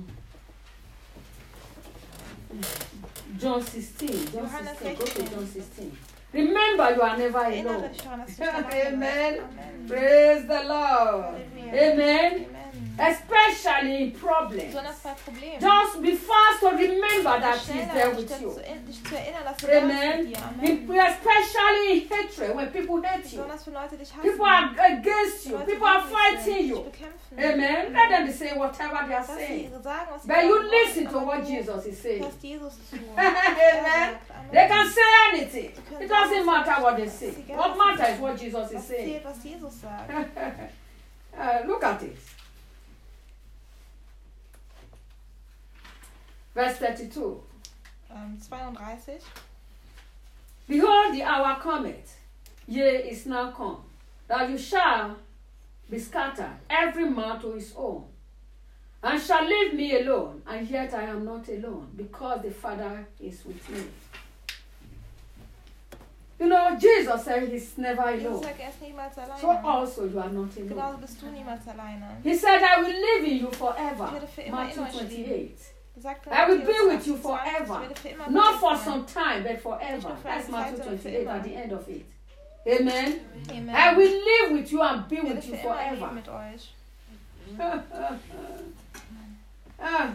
John sixteen. John Johannes sixteen. Go to sechzehn. John sixteen. Remember, you are never Erinnere alone. dich daran, dass du nicht alleine Amen. bist. Amen. Praise the Lord. Halleluja. Amen. Amen. Especially in problems. Besonders bei Problemen. Just be fast to remember that Schnell He's there dich, with dann you. zu, dich zu erinnern, dass du da bist Amen. mit dir. In- Amen. Especially in hatred, when people hate you. Besonders wenn Leute dich hassen. People are against you. Leute People are hassen dich, fighting dich you. bekämpfen. Amen. Let them be saying whatever they are Dass sie saying. sagen, was sie But you sagen listen wollen, to aber what du Jesus is saying. hörst Jesus zu. Amen. They can say anything. It doesn't matter what they say. What matters is what Jesus is Was saying. zählt, was Jesus sagt. Uh, look at it. Verse thirty-two. ähm, zweiunddreißig. Behold, the hour cometh, yea, is now come, that you shall be scattered, every man to his own, and shall leave me alone, and yet I am not alone, because the Father is with me. You know, Jesus said he's never Jesus alone. sagt, er ist niemals alleine. So also you are not Genauso alone. bist du niemals alleine. He said, I will live in you forever. Ich werde für immer in Matthew euch leben. twenty-eight. Sagt I will be Matthäus with you achtundzwanzig, forever. Ich werde für immer Not mit for euch sein. some time, but forever. Nicht nur für That's eine Matthew Zeit, sondern für twenty-eight at immer. the end of it. Amen. Amen. I will live with you and be Ich werde with you für immer leben forever. mit euch. Ah.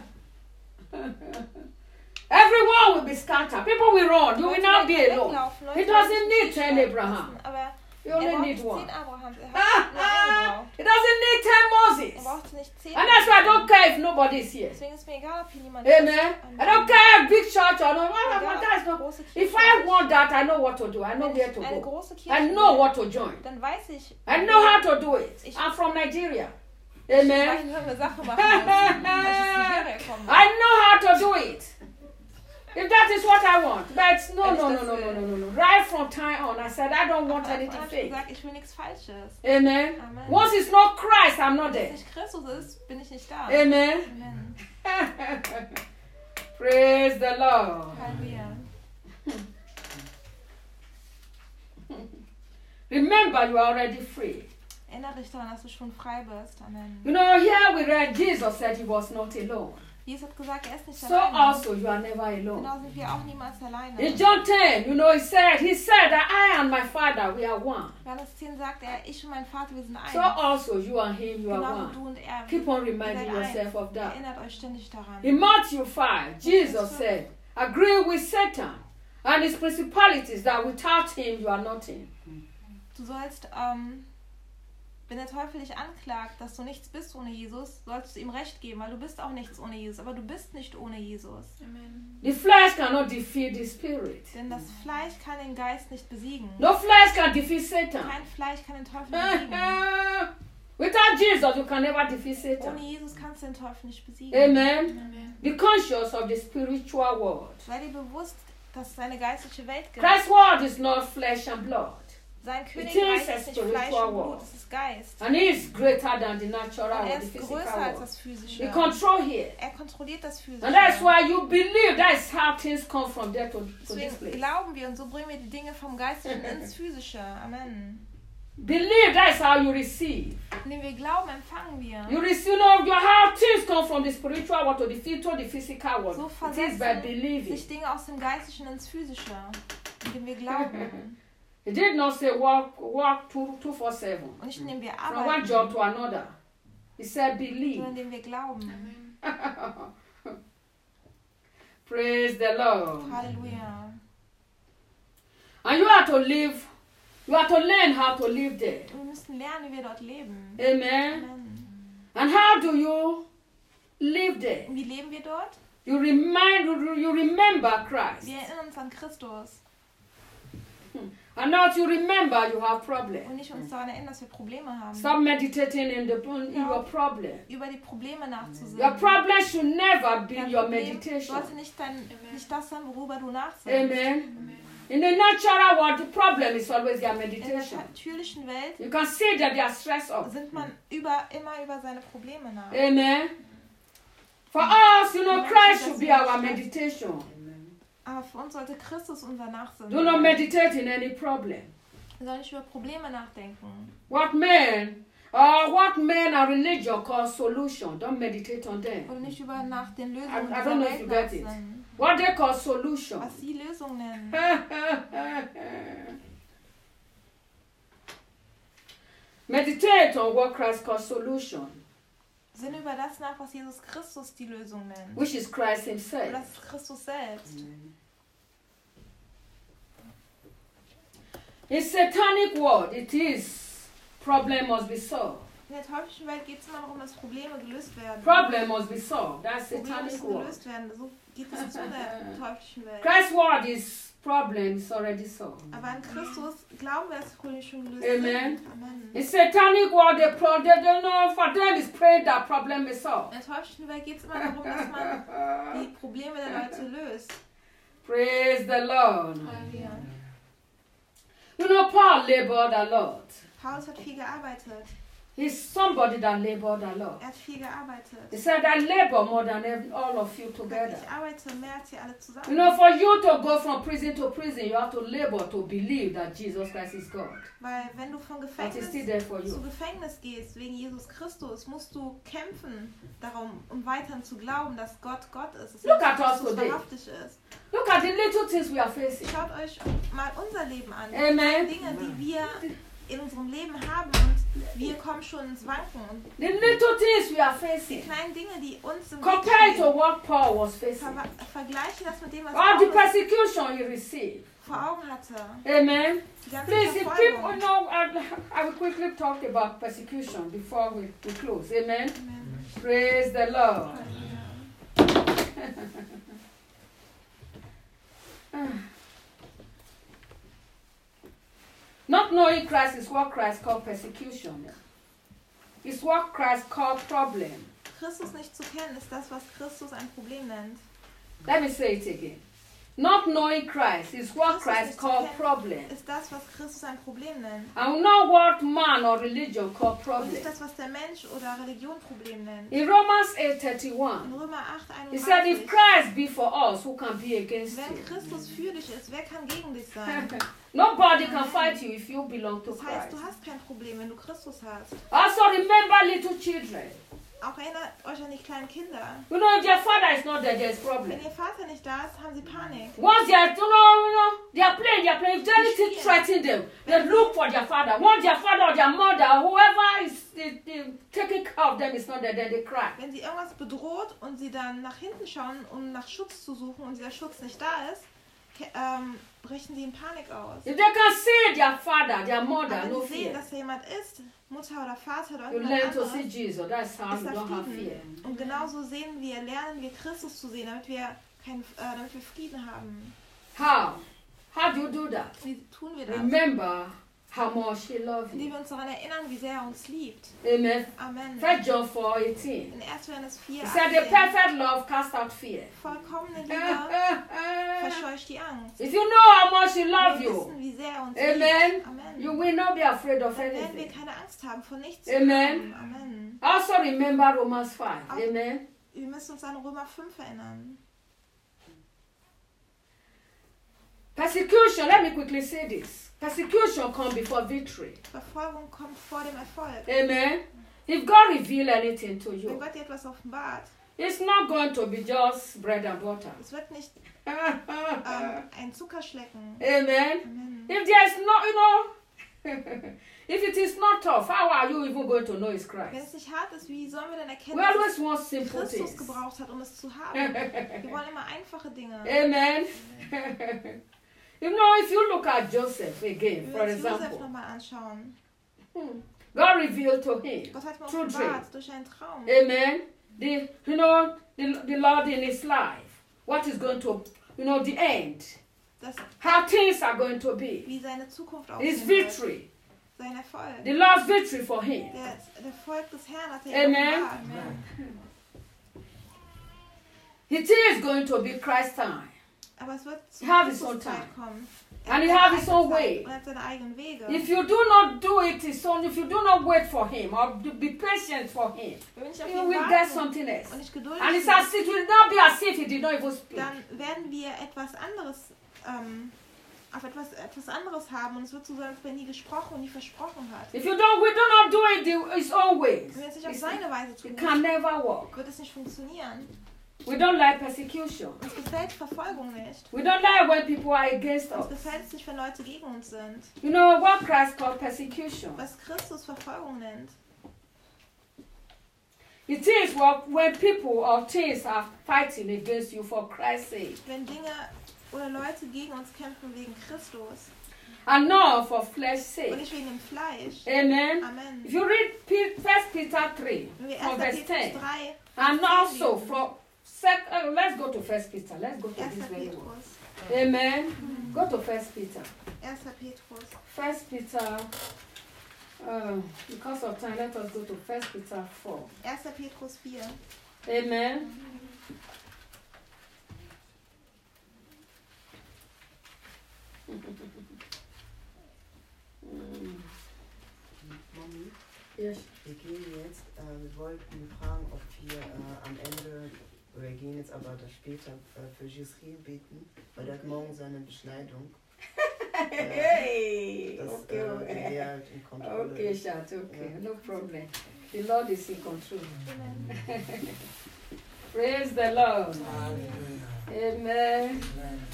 Everyone will be scattered. People will run. You will Leute not werden be alone. weglaufen, Leute He werden doesn't sich need nicht ten sterben Abraham. lassen, Aber He er only braucht need nicht one. zehn Abrahams. Er Ah, hat nur einen ah. gebraucht. He doesn't need ten Er Moses. brauchte nicht zehn. And that's why I don't care if nobody is here. Deswegen ist mir egal, ob hier niemand Amen. I don't care if big church or not. Egal, Well, ob that's es not. große If Kirche I ist. want that, I know what to do. I know Wenn where ich to eine go. große I Kirche know will, what to join. dann weiß ich, I know how to do it. Ich- I'm from Nigeria. ich Amen. weiß, wie eine Sache machen muss, weil ich aus Nigeria komme. I know how to do it. If that is what I want. But no, Wenn ich no, no, das no, no, will. no, no, no. Right from time on, I said I don't want Aber anything einfach fake. gesagt, ich will nichts Falsches. Amen. Amen. Once it's not Christ, I'm not Wenn there. es nicht Christus ist, bin ich nicht da. Amen. Amen. Praise the Lord. Halleluja. Remember, you are already free. Erinnere dich daran, dass du schon frei bist. Amen. You know, here we read Jesus said he was not alone. Jesus hat gesagt, er ist nicht So alleine. also you are never alone. Genau sind wir auch niemals alleine. In John ten, you know, he said, he said that I and my Father, we are one. Johannes zehn sagt er, ich und mein Vater, wir sind So eins. also you and him, you are Genauso one. du und er. Keep on Ihr reminding seid eins. yourself of that. Erinnert euch ständig daran. In Matthew five, Jesus said, agree with Satan and his principalities that without him you are nothing. Du sollst, ähm, wenn der Teufel dich anklagt, dass du nichts bist ohne Jesus, sollst du ihm recht geben, weil du bist auch nichts ohne Jesus. Aber du bist nicht ohne Jesus. Amen. The flesh cannot defeat the spirit. Denn das Fleisch kann den Geist nicht besiegen. No flesh can defeat Satan. Kein Fleisch kann den Teufel besiegen. Without Jesus, you can never defeat Ohne Satan. Jesus kannst du den Teufel nicht besiegen. Amen. Amen. Be conscious of the spiritual world. Sei dir bewusst, dass es eine geistliche Welt gibt. Christ's word is not flesh and blood. Sein is Königreich a ist nicht Fleisch spiritual und world. Blut, es ist Geist. And he is greater than the natural Und or er the ist physical größer als world. das He Physische. control here. Er kontrolliert das Physische. And that's why you believe that is how things come from there to, to this Deswegen place. glauben wir und so bringen wir die Dinge vom Geistlichen ins Physische. Amen. Believe that is how you receive. Indem wir glauben, empfangen wir. You receive, you know, your how things come from the spiritual world to the, phy- to the physical world. So It is by versetzen believing. sich Dinge aus dem Geistlichen ins Physische. Indem wir glauben. He did not say walk, walk two, two, four, seven. Und nicht indem wir From one arbeiten, job to another. He said believe. sondern indem wir glauben. Praise the Lord. Halleluja. And you have to live, you have to learn how to live there. Und wir müssen lernen, wie wir dort leben. Amen. Amen. And how do you live there? Und wie leben wir dort? You remind, you you remember Christ. Wir erinnern uns an Christus. And not you remember you have problems. Und nicht uns daran erinnern, dass wir Probleme haben. Stop meditating in, the, in your problem. Über die Probleme nachzusinnen. Your problem should never be Dein your Problem meditation. sollte nicht, dein, nicht das sein, worüber du nachsinnst. Amen. In the natural world, the problem is always your In der meditation. natürlichen Welt You can see that they are stressed up. sind man über, immer über seine Probleme nach. Amen. For us, you know, Christ should be our meditation. Aber für uns sollte Christus unser Nachsinnen Do not sein. meditate in any problem. Wir sollen nicht über Probleme nachdenken. What men, uh, what men are religion call solution. Don't meditate on them. Oder nicht über nach den Lösungen I- I dieser don't know if you Welt get it. nachsinnen. What they call solution. Was sie Lösungen nennen. Meditate on what Christ calls solution, Sinne über das nach, was Jesus Christus die Lösung nennt. which is Christ Und himself. das ist Christus selbst. In satanic world, it is problem must be solved. In der teuflischen Welt geht es immer darum, dass Probleme gelöst werden. Problem must be solved. That's Probleme satanic müssen world. gelöst werden. So geht es nicht in der teuflischen Welt. Christ's word is problem is already solved. Aber an Christus glauben wir, dass die Probleme schon gelöst Amen. sind. Amen. In satanic world, the pro- they don't know for them is pray that problem is solved. In der teuflischen Welt geht es immer darum, dass man die Probleme der Leute löst. Praise the Lord. Halleluja. You know, Paul labored a lot. Paulus hat viel gearbeitet. He's somebody that labored a lot. Er hat viel gearbeitet. He said, I labor more than ev- all of you together. Ich arbeite mehr als ihr alle zusammen. You know, for you to go from prison to prison, you have to labor to believe that Jesus Christ is God. Weil wenn du von But he's Gefängnis still there for zu you. Gefängnis gehst wegen Jesus Christus, musst du kämpfen darum, um weiterhin zu glauben, dass Gott Gott ist, dass Look Jesus at us Christus today. wahrhaftig ist. Look at the little things we are facing. Schaut euch mal unser Leben an. Amen. Die Dinge, die wir in unserem Leben haben und wir kommen schon ins Wanken. Und The little things we are die facing. kleinen Dinge, die uns im Weg Compared stehen, to what Paul was facing. ver vergleiche das mit dem, was All the Paulus persecution he received. vor Augen hatte. Amen. Die ganze Please, if people Verfolgung. know, I, I will quickly talk about persecution before we, we close. Amen. Amen. Praise the Lord. Not knowing Christ is what Christ called persecution. It's what Christ called problem. Christus nicht zu kennen, ist das, was Christus ein Problem nennt. Let me say it again. Not knowing Christ is what Christ called problem. Ist das, was Christus ein Problem nennt. And not what man or religion called Und problem. nicht das, was der Mensch oder Religion Problem nennt. In Romans eight In thirty-one, Römer acht, he said, if einunddreißig. Christ be for us, who can be against Wenn you? Christus für dich ist, wer kann gegen dich sein? Nobody can fight you if you belong to Das heißt, Christ. du hast kein Problem, wenn du Christus hast. Also remember little children. Auch erinnert euch an die kleinen Kinder. You know, if their father is not there, there's problem. Wenn ihr Vater nicht da ist, haben sie Panik. Once they are, you know, you know, they are playing, they are playing. If anything threatens them, they look for their father. Once their father or their mother, whoever is, is, is taking care of them is not there, then they cry. Wenn sie irgendwas bedroht und sie dann nach hinten schauen, um nach Schutz zu suchen und dieser Schutz nicht da ist, ke- ähm, brechen sie in Panik aus. If they can see their father, their mother, Aber no wenn sie sehen, fear. dass da jemand ist, Mutter oder Vater oder You irgendjemand learn to see anderes, Jesus. That's how ist you da don't have fear. Frieden. Und genauso sehen wir, lernen wir Christus zu sehen, damit wir, kein, äh, damit wir Frieden haben. How? How do you do that? Wie tun wir das? Remember how much he loved Indem you. wir uns daran erinnern, wie sehr er uns liebt. Amen. Amen. First John four eighteen. In erster Johannes vier, He said the achtzehn, perfect love casts out fear. vollkommene Liebe verscheucht die Angst. If you know how much he loves Wir you, wissen, wie sehr er uns Amen. liebt. Amen. you will not be afraid of Dann werden wir anything. keine Angst haben, vor nichts Amen. zu haben. Amen. Also remember Romans five. Amen. Wir müssen uns an Römer fünf erinnern. Persecution, let me quickly say this. Persecution comes before victory. Verfolgung kommt vor dem Erfolg. Amen. If God reveal anything to Wenn you, Gott dir etwas offenbart, it's not going to be just bread and butter. es wird nicht ähm, Amen. ein Zuckerschlecken. If Amen. there is no, you know, if it is not tough, how are you even going to know it's Wenn Christ? es nicht hart ist, wie sollen wir denn erkennen, We dass always es want simple Christus things. gebraucht hat, um es zu haben? Wir wollen immer einfache Dinge. Amen. You know, if you look at Joseph again, Wir for wollen uns Josef example, nochmal anschauen. God revealed to him, Gott hat mir True offenbart durch einen Traum. amen, the, you know, the, the Lord in his life, what is going to, you know, the end, Das, how things are going to be, wie seine Zukunft his aussehen wird. victory, Sein Erfolg. the Lord's victory for him. Der, der Volk des Herrn hat er Amen. offenbart. It is going to be Christ's time. Aber es wird zu He have his Christus own Zeit time. kommen. And he hat have seine his eigene own Zeit way. Und er hat seine eigenen Wege. If you do not do it his own, if you do not wait for him or be patient for him, Wenn wir nicht auf you ihn will get warten something else. und nicht geduldig And it's sind, as it will not be as if he did not even speak. dann werden wir etwas anderes, ähm, auf etwas, etwas anderes haben und es wird so sein, als wenn er nie gesprochen und nie versprochen hat. If you don't, we do not do it the, his own ways. Wenn wir es nicht auf It's- seine Weise It tun, can never work. wird es nicht funktionieren. We don't like persecution. Uns gefällt Verfolgung nicht. We don't like when people are against Uns us. gefällt es nicht, wenn Leute gegen uns sind. You know what Christ called persecution? Was Christus Verfolgung nennt. It is what when people or things are fighting against you for Christ's sake, Wenn Dinge oder Leute gegen uns kämpfen wegen Christus and not for flesh's und sake. nicht wegen dem Fleisch. Amen. Amen. If you read Pe- First Peter three, Wenn wir from verse erster Petrus ten, drei, and also from sec- uh, let's go to First Peter. Let's go to this erster very one. Petrus, Amen. Go to First Peter. erster Petrus, First Peter. Uh, because of time, let us go to First Peter four. erster Petrus vier. Amen. Mm. Mami, Yes. wir gehen jetzt, äh, wir wollten fragen, ob wir äh, am Ende, wir gehen jetzt aber da später äh, für Gisril beten, weil der hat morgen seine Beschneidung. Hey, Das okay, äh, okay. der halt in Kontrolle Okay, ist. Shat, okay, Ja. no problem. The Lord is in control. Amen. Praise the Lord. Halleluja. Amen.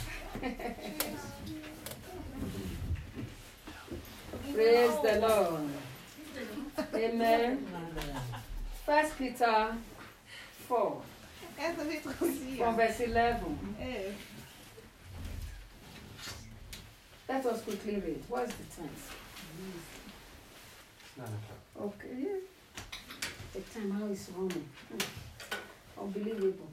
Praise the Lord. Amen. First Peter four, erster Petrus from vier. verse eleven. elf. Let us quickly read. What's the time? Nine o'clock. Okay, yeah. The time, how is running? Hmm. Unbelievable.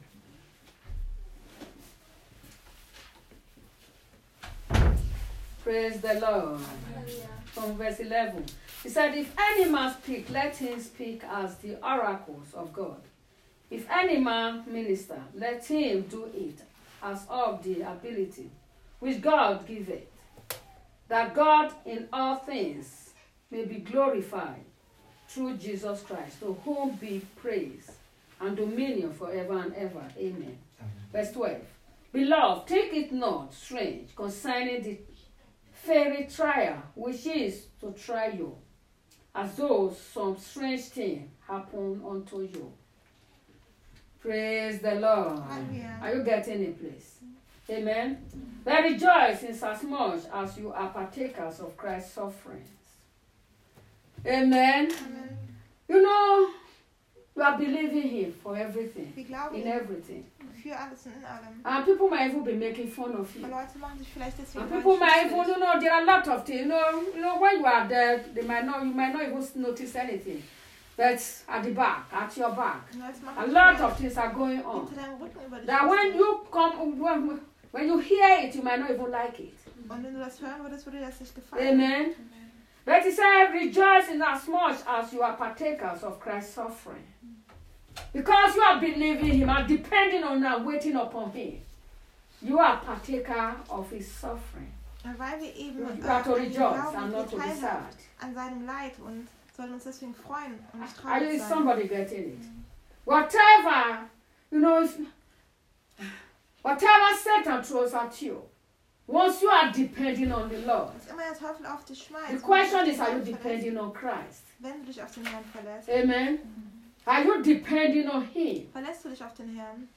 Praise the Lord. From verse eleven. He said, if any man speak, let him speak as the oracles of God. If any man minister, let him do it as of the ability which God giveth, that God in all things may be glorified through Jesus Christ, to whom be praise and dominion forever and ever. Amen. Amen. Verse twelve. Beloved, take it not strange concerning the fiery trial which is to try you, as though some strange thing happen unto you. Praise the Lord. Hallelujah. Are you getting a place? Amen. But rejoice in as much as you are partakers of Christ's sufferings. Amen. Amen. You know, you are believing Him for everything, Wir glauben in ihm everything. für alles und in allem. And people might even be making fun of Aber you. Leute machen sich vielleicht deswegen And people might even, lustig. you know, there are a lot of things. You know, you know, when you are there, they might not, you might not even notice anything. But at the back, at your back, Leute machen a sich lot vielleicht of things are going on. hinter deinem Rücken über dich That when lustig. you come, when, when you hear it, you might not even like it. Und wenn du das hören würdest, würde dir das nicht gefallen. Amen. But he said, rejoice in as much as you are partakers of Christ's suffering. Because you are believing Him and depending on Him and waiting upon Him, you are partaker of His suffering. Und weil wir eben You äh, are to an ihm rejoice glauben, and not to wir be teilhaben sad. an seinem Leid und sollen uns deswegen freuen und nicht Are you, traurig is sein. somebody getting it? Whatever, you know, if, whatever Satan throws at you, once you are depending on the Lord, Was immer der Teufel auf dich schmeißt, the wenn du question dich is, auf are you den Herrn verlässt, depending on Christ? wenn du dich auf den Herrn verlässt, Amen. Are you depending on Him? verlässt du dich auf den Herrn.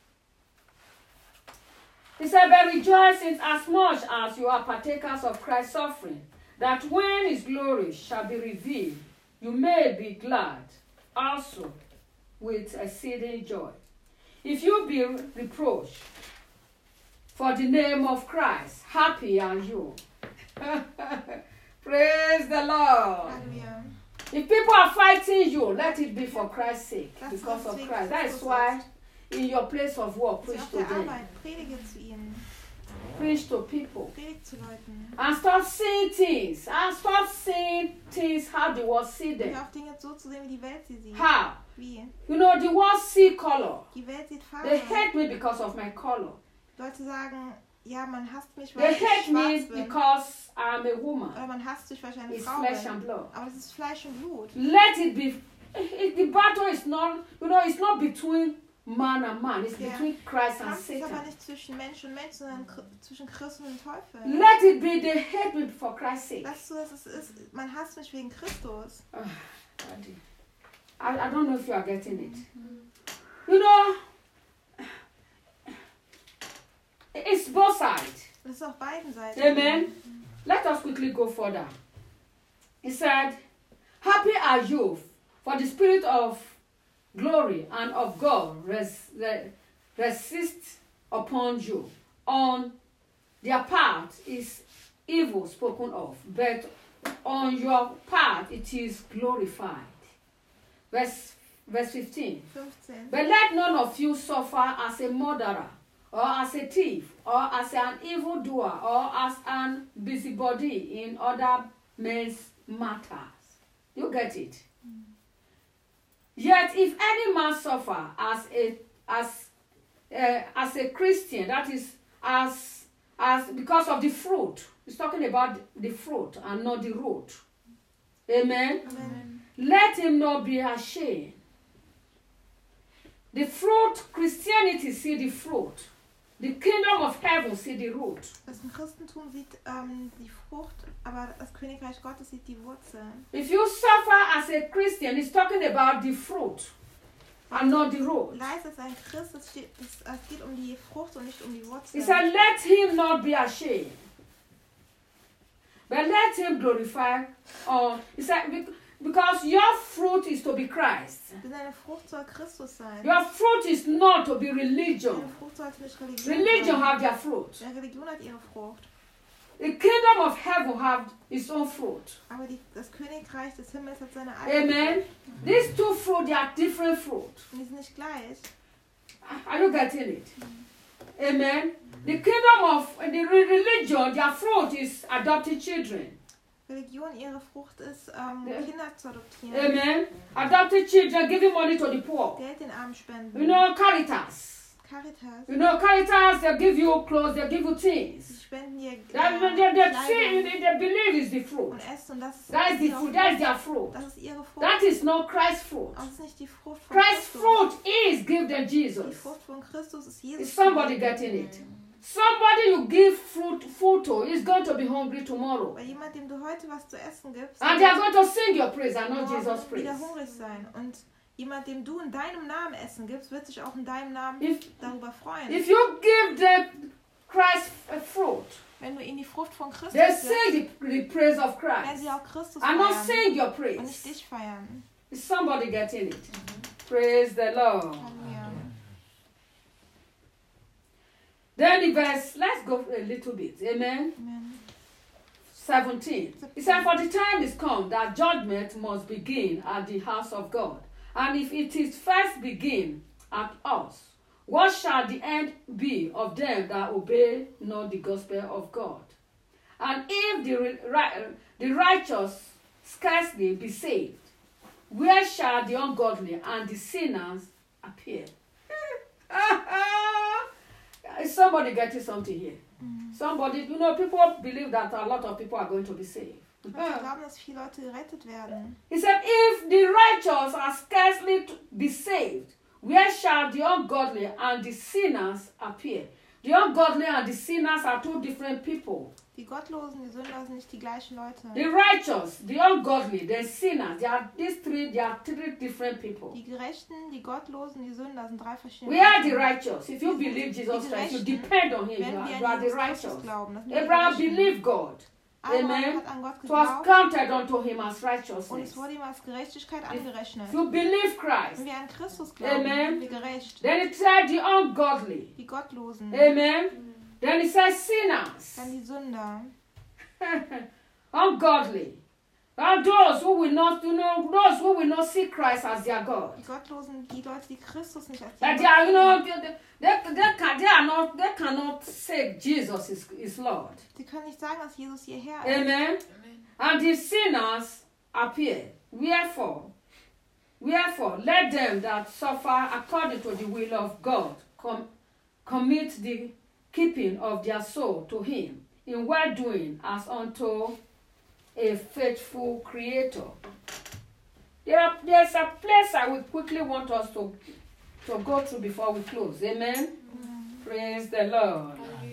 He said, but rejoice in as much as you are partakers of Christ's suffering, that when His glory shall be revealed, you may be glad also with exceeding joy. If you be reproached for the name of Christ, happy are you. Praise the Lord. Halleluja. If people are fighting you, let it be for Christ's sake, Das because ist of wegen Christ. That is Christus why in your place of work, Sie preach auf to der them. Arbeit, predige zu ihnen, Preach to people. predige zu Leuten. And start seeing things. And start seeing things how the world see Und them. auch Dinge so zu sehen, wie die Welt sie sieht. How? Wie? You know, the world see color. Die Welt sieht They Farbe. hate me because of my color. Leute sagen, ja, man hasst mich, They weil ich hate me schwarz bin. because I'm a woman. Oder man hasst dich, weil ich eine It's Frau flesh bin. and blood. Aber das ist Fleisch und Blut. Let it be. It, the battle is not, you know, it's not between man and man. It's Yeah. between Christ and Kampf ist aber Satan. nicht zwischen Mensch und Mensch, sondern Chri- zwischen Christus und Teufel. Let it be. They hate me for Christ's sake. Weißt du, was es ist? Man hasst mich wegen Christus. Daddy. I, I don't know if you are getting it. You know, it's both sides. Das ist auf beiden Seiten. Amen. Let us quickly go further. He said, happy are you, for the spirit of glory and of God res, re, resists upon you. On their part is evil spoken of, but on your part it is glorified. Verse, verse fifteen. fünfzehn. But let none of you suffer as a murderer, or as a thief, or as an evildoer, or as an busybody in other men's matters. You get it? Yet if any man suffer as a as uh, as a Christian, that is as as because of the fruit. He's talking about the fruit and not the root. Amen. Amen. Let him not be ashamed. The fruit, Christianity see the fruit. The kingdom of heaven see the root. Das Christentum sieht ähm, die Frucht, aber das Königreich Gottes sieht die Wurzeln. If you suffer as a Christian, he's talking about the fruit and not the root. Leid ist ein Christ, es, steht, es, es geht um die Frucht und nicht um die He Wurzeln. said, let him not be ashamed, but let him glorify. Uh, he said, because your fruit is to be Christ. Denn deine Frucht soll Christus sein. Your fruit is not to be Deine religion. Frucht sollte nicht Religion Religion sein. have their fruit. Ja, Religion hat ihre Frucht. The kingdom of heaven have its own fruit. Aber die, das Königreich des Himmels hat seine eigene Amen. These two fruit, they are different fruit. Frucht. Und die sind nicht gleich. Are you getting it? Amen. The kingdom of the religion, their fruit is adopted children. Religion, ihre Frucht ist, ähm, Ja. Kinder zu adoptieren. Amen. Adopted children giving money to the poor. Geld den Armen spenden. You know, Caritas. Caritas. You know, Caritas, they give you clothes, they give you Sie things. spenden dir That, äh, they, they, they, see, Kleidung they, they believe is the fruit. und Essen. Und das ist, That is the ihre fruit. That is their fruit. Das ist ihre Frucht. That is not Christ's fruit. Aber das ist nicht die Frucht von Christ's Christus. fruit is give them Die Jesus. Frucht von Christus ist Is Jesus. somebody getting it? Somebody you give fruit, food to is going to be hungry tomorrow. Weil jemand, dem du heute was zu essen gibst, And they are going to sing your praise and not morgen Jesus' praise. wieder hungrig sein. Und jemand, dem du in deinem Namen Essen gibst, wird sich auch in deinem Namen If, darüber freuen. if you give them Christ's uh, fruit, Wenn du ihnen die Frucht von Christus they gibst, sing the, the praise of werden Christ sie auch Christus and not feiern sing your und nicht praise. dich feiern. Is somebody getting it? Praise the Lord. Halleluja. Then the verse, let's go a little bit. Amen. Amen. seventeen. He said, for the time is come that judgment must begin at the house of God. And if it is first begin at us, what shall the end be of them that obey not the gospel of God? And if the, ri- the righteous scarcely be saved, where shall the ungodly and the sinners appear? Is somebody getting something here? Somebody, you know, people believe that a lot of people are going to be saved. Und wir glauben, dass viele Leute gerettet werden. He said, if the righteous are scarcely to be saved, where shall the ungodly and the sinners appear? The ungodly and the sinners are two different people. Die Gottlosen, die Sünder sind nicht die gleichen Leute. The righteous, the ungodly, the sinners, they are these three, they are three different people. Die Gerechten, die Gottlosen, die Sünder sind drei verschiedene We are the Leute. righteous. If you believe Jesus Christ, you depend on him. You Wenn are, wir you are an the Jesus righteous. Christus glauben, das sind die Abraham Gerechten. believed God. Abraham Amen. hat an Gott It was geglaubt counted unto him as und righteousness. es wurde ihm als Gerechtigkeit angerechnet. If you believe Christ, Wenn wir an Christus glauben, Amen. sind wir gerecht. then it said the ungodly. Die Gottlosen, Amen. Then it says sinners. dann die Sünder. Ungodly. And those who will not, you know, those who will not see Christ as their God. Die Gottlosen, die Leute, die Christus nicht als That ihren they are, you Gott know, sehen. they, they, they, can, they are not, they cannot say Jesus is, is Lord. Sie können nicht sagen, dass Jesus ihr Herr ist. Amen. And the sinners appear. Wherefore, wherefore, let them that suffer according to the will of God com- commit the keeping of their soul to Him in well doing as unto a faithful Creator. There are, there's a place I will quickly want us to, to go through before we close. Amen. Mhm. Praise the Lord.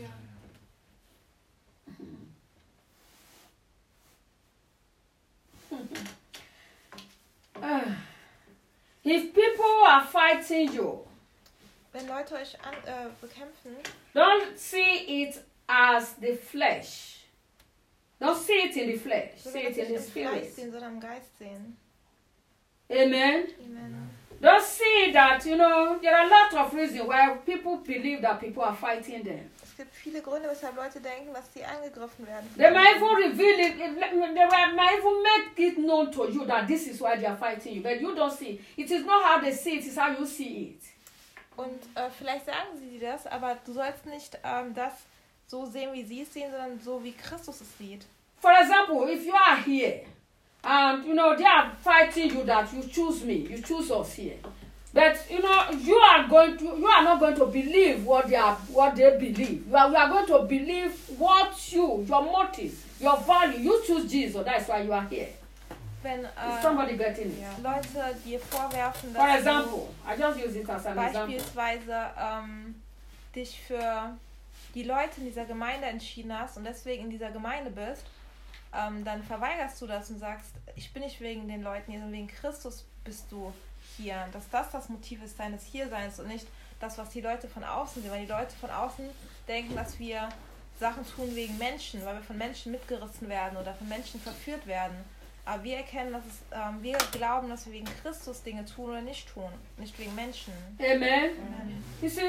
Uh, if people are fighting you, Wenn Leute euch an, äh, bekämpfen, don't see it as the flesh. Don't see it in the flesh. so See dass it in nicht the im Fleisch spirit. sehen, sondern im Geist sehen. Amen. Amen. Don't see that, you know, there are a lot of reasons why people believe that people are fighting them. Es gibt viele Gründe, weshalb Leute denken, dass sie angegriffen werden. They might even reveal it, it- they might even make it known to you that this is why they are fighting you, but you don't see it. It is not how they see it, it's how you see it. Und äh, vielleicht sagen sie dir das, aber du sollst nicht ähm, das so sehen, wie sie es sehen, sondern so, wie Christus es sieht. For example, if you are here and you know they are fighting you that you choose me, you choose us here. But you know, you are going to, you are not going to believe what they are, what they believe. You are, you are going to believe what you, your motives, your value. You choose Jesus. That's why you are here. Wenn Is äh, somebody getting it? Leute dir vorwerfen, For dass example, I just use it as du an example. beispielsweise ähm, dich für die Leute in dieser Gemeinde entschieden hast und deswegen in dieser Gemeinde bist, ähm, dann verweigerst du das und sagst, ich bin nicht wegen den Leuten hier, sondern wegen Christus bist du hier. Dass das das Motiv ist deines Hierseins und nicht das, was die Leute von außen sehen. Weil die Leute von außen denken, dass wir Sachen tun wegen Menschen, weil wir von Menschen mitgerissen werden oder von Menschen verführt werden. Aber wir erkennen, dass es, ähm, wir glauben, dass wir wegen Christus Dinge tun oder nicht tun, nicht wegen Menschen. Amen. Amen. You see,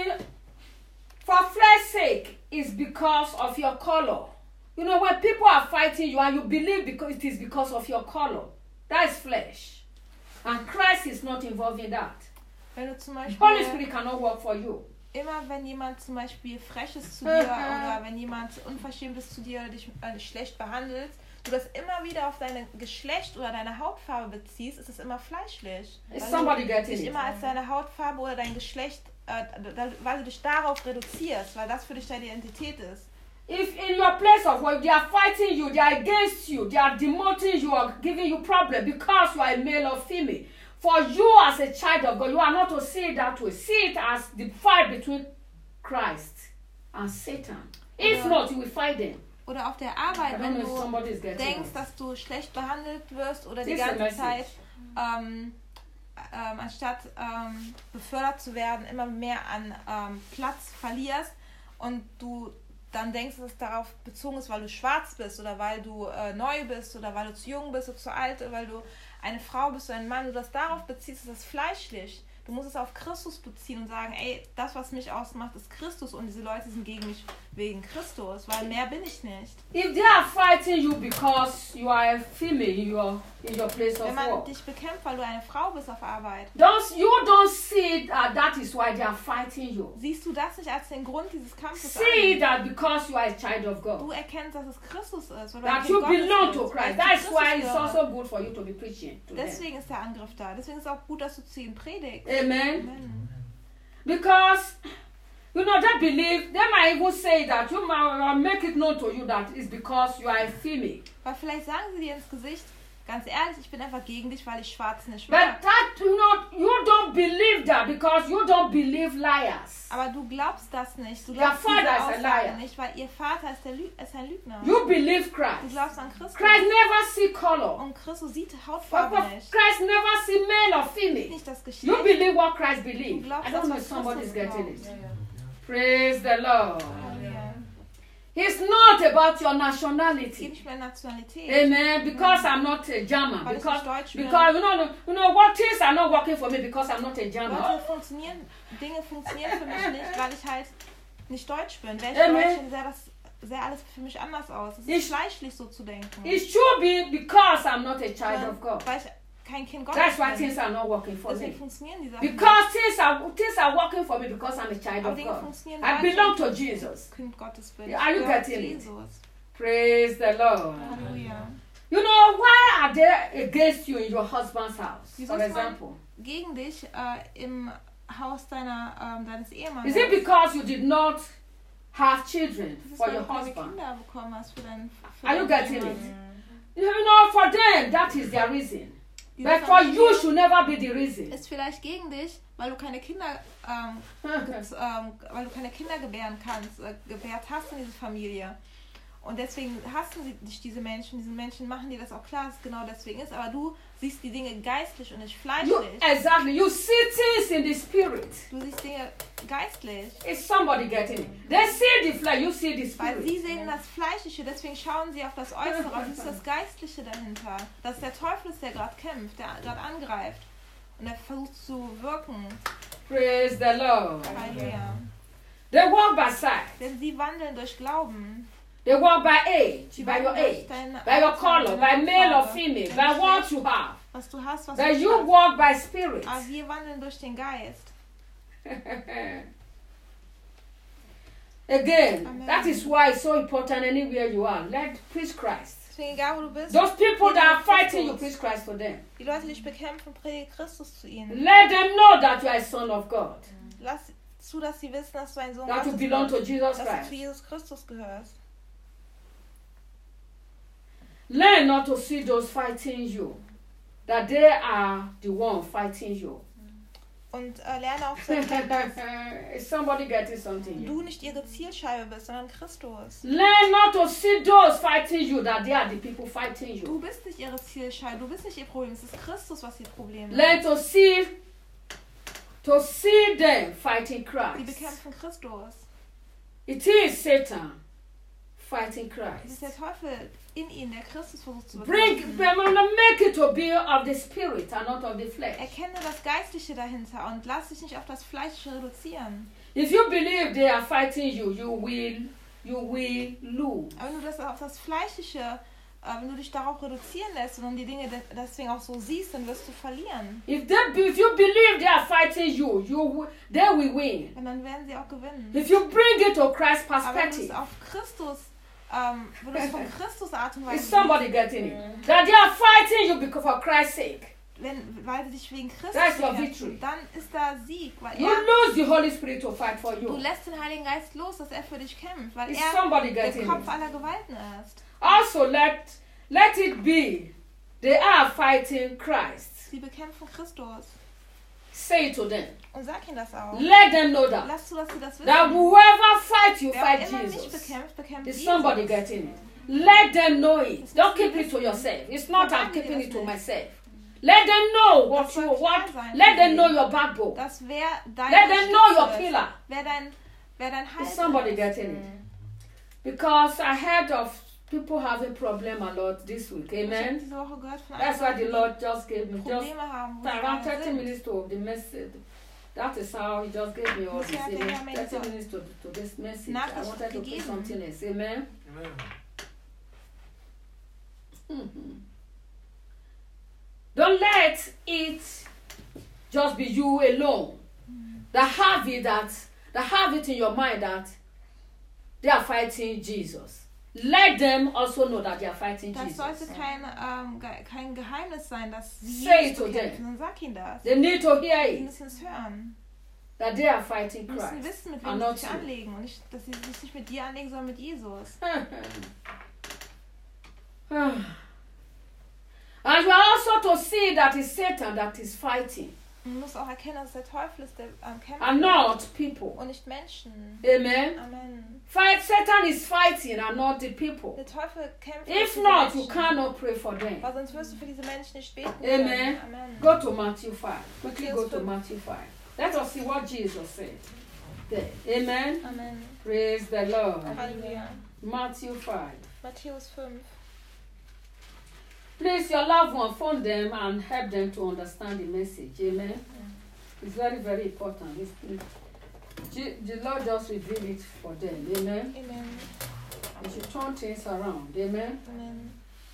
for flesh's sake is because of your color. You know, when people are fighting you and you believe because it is because of your color, that is flesh. And Christ is not involved in that. Wenn du zum The Beispiel Holy Spirit cannot work for you. immer, wenn jemand zum Beispiel frech ist zu dir oder wenn jemand unverschämt ist zu dir oder dich äh, schlecht behandelt, du das immer wieder auf dein Geschlecht oder deine Hautfarbe beziehst, ist es immer fleischlich. Is Weil somebody du getting dich it? immer als deine Hautfarbe oder dein Geschlecht, äh, da, weil du dich darauf reduzierst, weil das für dich deine Identität ist. If in your place of work they are fighting you, they are against you, they are demoting you or giving you problem because you are a male or female. For you as a child of God, you are not to see it that way. See it as the fight between Christ and Satan. If Yeah. not, you will fight them. Oder auf der I Arbeit, don't wenn know if du somebody is getting denkst, it. dass du schlecht behandelt wirst oder die This is a ganze message. Zeit, ähm, ähm, anstatt ähm, befördert zu werden, immer mehr an ähm, Platz verlierst und du dann denkst, dass es darauf bezogen ist, weil du schwarz bist oder weil du äh, neu bist oder weil du zu jung bist oder zu alt oder weil du eine Frau bist oder ein Mann, du das darauf beziehst, ist das fleischlich. Du musst es auf Christus beziehen und sagen, ey, das, was mich ausmacht, ist Christus und diese Leute sind gegen mich wegen Christus, weil mehr bin ich nicht. If they are fighting you because you are a female in your in your place Wenn of man work, dich bekämpft, weil du eine Frau bist auf Arbeit, don't you don't see it uh, that is why they are fighting you. siehst du das nicht als den Grund dieses Kampfes See an. that because you are a child of Du God, erkennst, dass es Christus ist. Weil du ein that Kind you Gottes belong bist, to weil Christ. du That is Christus why it's gehörst. also good for you to be preaching to them. Deswegen ist der Angriff da. Deswegen ist es auch gut, dass du zu ihm predigst. Amen. Amen. Because you know they believe they might even say that you might make it known to you that it's because you are a female. Weil vielleicht sagen sie dir ins Gesicht, ganz ehrlich, ich bin einfach gegen dich, weil ich schwarz nicht But mag. that you know you don't believe that because you don't believe liars. Aber du glaubst das nicht. Du Your glaubst father diese is a Aussage liar. nicht, weil ihr Vater ist, der Lü ist ein Lügner. You believe Du Christ. glaubst an Christus. Christ never see color. Und Christus sieht But Hautfarbe nicht. Christ never see male or female. Nicht das You Geschlecht. believe what Christ Du believes. glaubst I das, don't know was if somebody is Christus getting it. glaubt. Praise the Lord. Halleluja. It's not about your Es geht nationality. nicht mehr um Nationalität. Amen. Because I'm not a German. Weil ich Because nicht Deutsch bin. because you know you know what things are not working for me because I'm not a German. Leute funktionieren, Dinge funktionieren für mich nicht, weil ich halt nicht deutsch bin. Wäre ich Amen. Deutsch, dann sähe das sähe alles für mich anders aus. Es ist Ich- fleischlich so zu denken. It should be because I'm not a child of God. Weil ich kein Kind Gottes That's why bin. things are not working for Deswegen me. funktionieren die Sachen nicht. Because things are things are working for me because I'm a child Aber of Dinge God. funktionieren, I weil belong ich to ein Jesus. Kind Gottes bin. Are you Ich gehöre getting zu it? Jesus. Praise the Lord. Halleluja. You know why are they against you in your husband's house? Wieso For ist man example, gegen dich äh, im Haus deiner, ähm, deines Ehemanns? is it because you did not have children Das ist, for weil your du keine husband? Kinder bekommen hast für deinen für Are you deinen getting it? Ehemann. You know, for them that is their reason. Diese But for Familie you should never be the reason. ist vielleicht gegen dich, weil du keine Kinder, ähm, Praise ähm, weil du keine Kinder gebären kannst, äh, gebärt hast in dieser Familie. Und deswegen hassen sie dich, diese Menschen. Diese Menschen machen dir das auch klar, dass es genau deswegen ist. Aber du siehst die Dinge geistlich und nicht You, fleischlich. exactly. You see things in the spirit. Du siehst Dinge geistlich. Is somebody getting it? They see the flesh, you see the Weil sie spirit. sehen das Fleischliche, deswegen schauen sie auf das Äußere. Und es ist das Geistliche dahinter. Dass der Teufel ist, der gerade kämpft, der gerade angreift. Und er versucht zu wirken. Praise the Lord. Halleluja. They walk by sight. Denn sie wandeln durch Glauben. They walk by age, Sie by your wandeln durch age, dein by your Alter, color, deine by male or Farbe, female, dein by what Geschlecht, you have. was du hast, was That du you hast. walk by spirit. Aber wir wandeln durch den Geist. Again, Amen. that is why it's so important anywhere you are. Let preach Christ. Deswegen, egal wo du bist, Those people that are predige fighting you, Christus. preach Christ for them. Die Leute, die dich bekämpfen, predige Christus zu ihnen. Let them know that you are a son of God, Lass zu, dass sie wissen, dass du ein Sohn that you Gottes belong to bist, Jesus dass du zu Christ. Jesus Christus gehörst. Learn not to see those fighting you, that they are the one fighting you. Und äh, lerne auch zu erkennen, dass Is somebody getting something here? du nicht ihre Zielscheibe bist, sondern Christus. Learn not to see those fighting you, that they are the people fighting Du you. bist nicht ihre Zielscheibe, du bist nicht ihr Problem, es ist Christus, was ihr Problem Learn ist. to see, to see them fighting Sie Christ. bekämpfen Christus. It is Satan fighting Es ist der Christ. Teufel in ihnen, der Christus versucht zu Bring, bekämpfen. make it to be of the spirit and not of the flesh. Erkenne das Geistliche dahinter und lass dich nicht auf das Fleischliche reduzieren. If you believe they are fighting you, you will, you will lose. Aber wenn du das auf das Fleischliche, äh, wenn du dich darauf reduzieren lässt und die Dinge de- deswegen auch so siehst, dann wirst du verlieren. If they, if you believe they are fighting you, you, will- they will win. Und dann werden sie auch gewinnen. If you bring it to Christ's Aber wenn du es perspective, auf Christus, ähm, wenn du es von Christus Art und Weise is somebody getting it? That they are fighting you because for Christ's sake. wenn, weil sie dich wegen Christus That's your bekämpfen, victory. dann ist da Sieg, weil You er, lose the Holy Spirit to fight for du you. lässt den Heiligen Geist los, dass er für dich kämpft, weil Is er somebody der getting Kopf it? aller Gewalten ist. Also let let it be. They are fighting Christ. Sie bekämpfen Christus. Say it to them. Und sag ihnen das auch. Let them know that. Lass zu, dass sie das That wissen. whoever fights you, Wer fight immer mich Jesus. bekämpft, bekämpft Is Jesus. somebody getting it? Let them know it. Don't keep it to yourself. It's not I'm keeping it to myself. Let them know what you what. Let them know your backbone. Das wer dein Let them know your Stütze ist. pillar. Wer dein, wer dein Halt Is somebody ist. getting it? Because I heard of people having problem a lot this week. Ich habe Amen. diese Woche gehört von That's why the anderen, Lord just gave die me just Probleme haben, wo sie around gerade thirty sind. minutes to the message. That is how He just gave me all this. Bisher hat der Amen. Herr mir thirty diese minutes to, to this message. I Nachricht wanted to put gegeben. something else. Amen. Amen. Mhm. Don't let it just be you alone that have it that that have it in your mind that they are fighting Jesus. Let them also know that they are fighting Das Jesus. sollte kein, ähm, ge kein Geheimnis sein, dass sie Say Jesus it to bekämpfen. them. Dann sag ihnen das. They need to hear Sie it müssen es hören. that they are fighting Sie müssen Christ. wissen, mit and wem not sie sich you. anlegen und nicht, dass sie sich nicht mit dir anlegen, sondern mit Jesus. And you are also to see that it's Satan that is fighting Man muss auch erkennen, dass der Teufel ist, der am Kämpfen and not people. und nicht Menschen. Amen. Amen. Fight, Satan is fighting and not the people. Der Teufel kämpft If für not, die you Menschen. cannot pray for them. Weil sonst wirst du für diese Menschen nicht beten Amen. können. Amen. Go to Matthew five. Quickly go to Matthew five. Let us see what Jesus said there. Amen. Amen. Praise the Lord. Halleluja. Matthew five. Matthäus fünf. Please, your loved one, phone them and help them to understand the message. Amen. It's very, very important. It's, it, the Lord just revealed it for them. Amen. Amen. We should turn things around. Amen. Amen.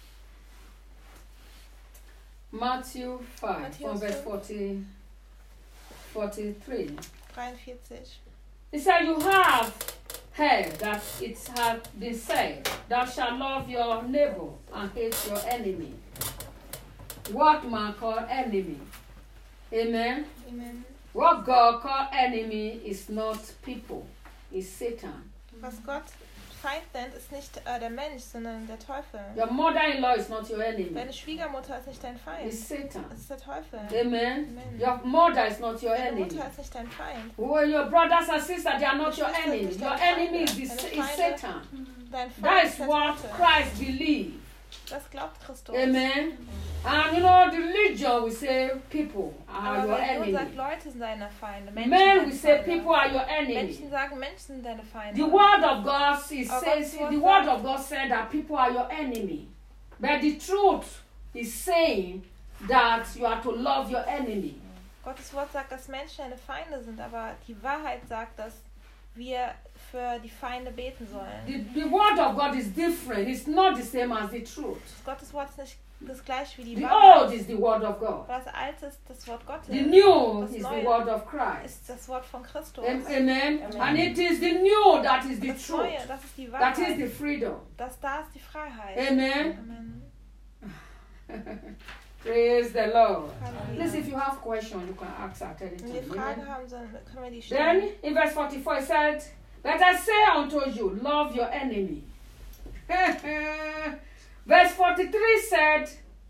Matthew five, Matthew from verse five. forty, forty-three. dreiundvierzig. He said, you have heard that it has been said, thou shalt love your neighbor and hate your enemy. What man call enemy? Amen. Amen. What God call enemy is not people, it's Satan. Was Gott Feind nennt, ist nicht äh, der Mensch, sondern der Teufel. Your mother-in-law is not your enemy, Deine Schwiegermutter ist nicht dein Feind. it's Satan. Es ist der Teufel. Amen. Amen. Your mother is not your Deine enemy. Mutter ist nicht dein Feind. Well, your brothers and sisters, they are not your Geschwister enemy. sind Your deine enemy is, Feinde. the, Deine is Feinde. Satan. Dein Feind That ist is der what Teufel. Christ believed. Das glaubt Christus. Amen. And you know, the religion, we say people are Aber your Religion sagt, enemy. Leute sind deine Feinde. Menschen Men, sind we deine say Feinde. people are your enemy. Menschen sagen, Menschen sind deine Feinde. The word of God says, Oh, says God's the word word says- of God said that people are your enemy. But the truth is saying that you are to love your enemy. Gottes Wort sagt, dass Menschen deine Feinde sind, aber die Wahrheit sagt, dass wir für die Feinde beten sollen. The, the word of God is different. It's not the same as the truth. Gottes Wort ist nicht das gleiche wie die The Wahrheit. old is the word of God. Das Alte ist das Wort Gottes. The new Das is the Neue word of Christ. ist das Wort von Christus. Am- Amen. Amen. And it is the new that is the Das Neue, truth. das ist die That is Wahrheit. the freedom. Das da ist die Freiheit. Amen. Amen. Praise the Lord. Halleluja. Please, if you have questions, you can ask at any Wenn wir time. Fragen Amen. haben, sollen, können wir die Then stellen. in verse forty-four it said, "But I say unto you, love your enemy." Verse forty-three said,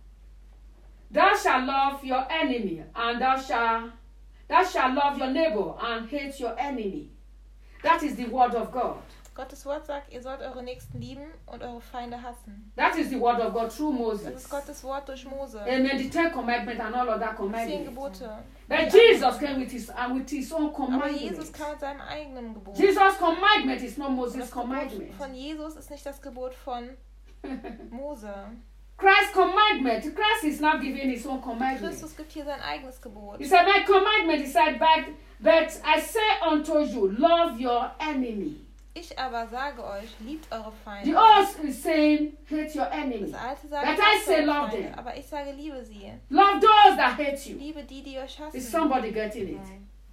"Thou shalt love your enemy, and thou shalt thou shalt love your neighbor and hate your enemy." That is the word of God. Gottes Wort sagt, ihr sollt eure Nächsten lieben und eure Feinde hassen. That is the word of God through Das Moses. ist Gottes Wort durch Mose. Amen. The Ten Commandments and all of that Zehn commandments. Gebote. But Jesus came with his uh, with his own Aber Jesus commandment. kam mit seinem eigenen Gebot. Jesus' commandment is not Und Moses' das Gebot commandment. von Jesus ist nicht das Gebot von Mose. Christ's commandment. Christ is now giving his own commandment. Christus gibt hier sein eigenes Gebot. He said, "My commandment," he said, but, but I say unto you, love your enemy. Ich aber sage euch, liebt eure The Feinde. old is saying, hate your enemy. Das Alte sagt, But I hasst say eure love Feinde. them. Aber ich sage, liebe sie. Love those that hate you. Liebe die, die euch hassen. Is somebody getting it?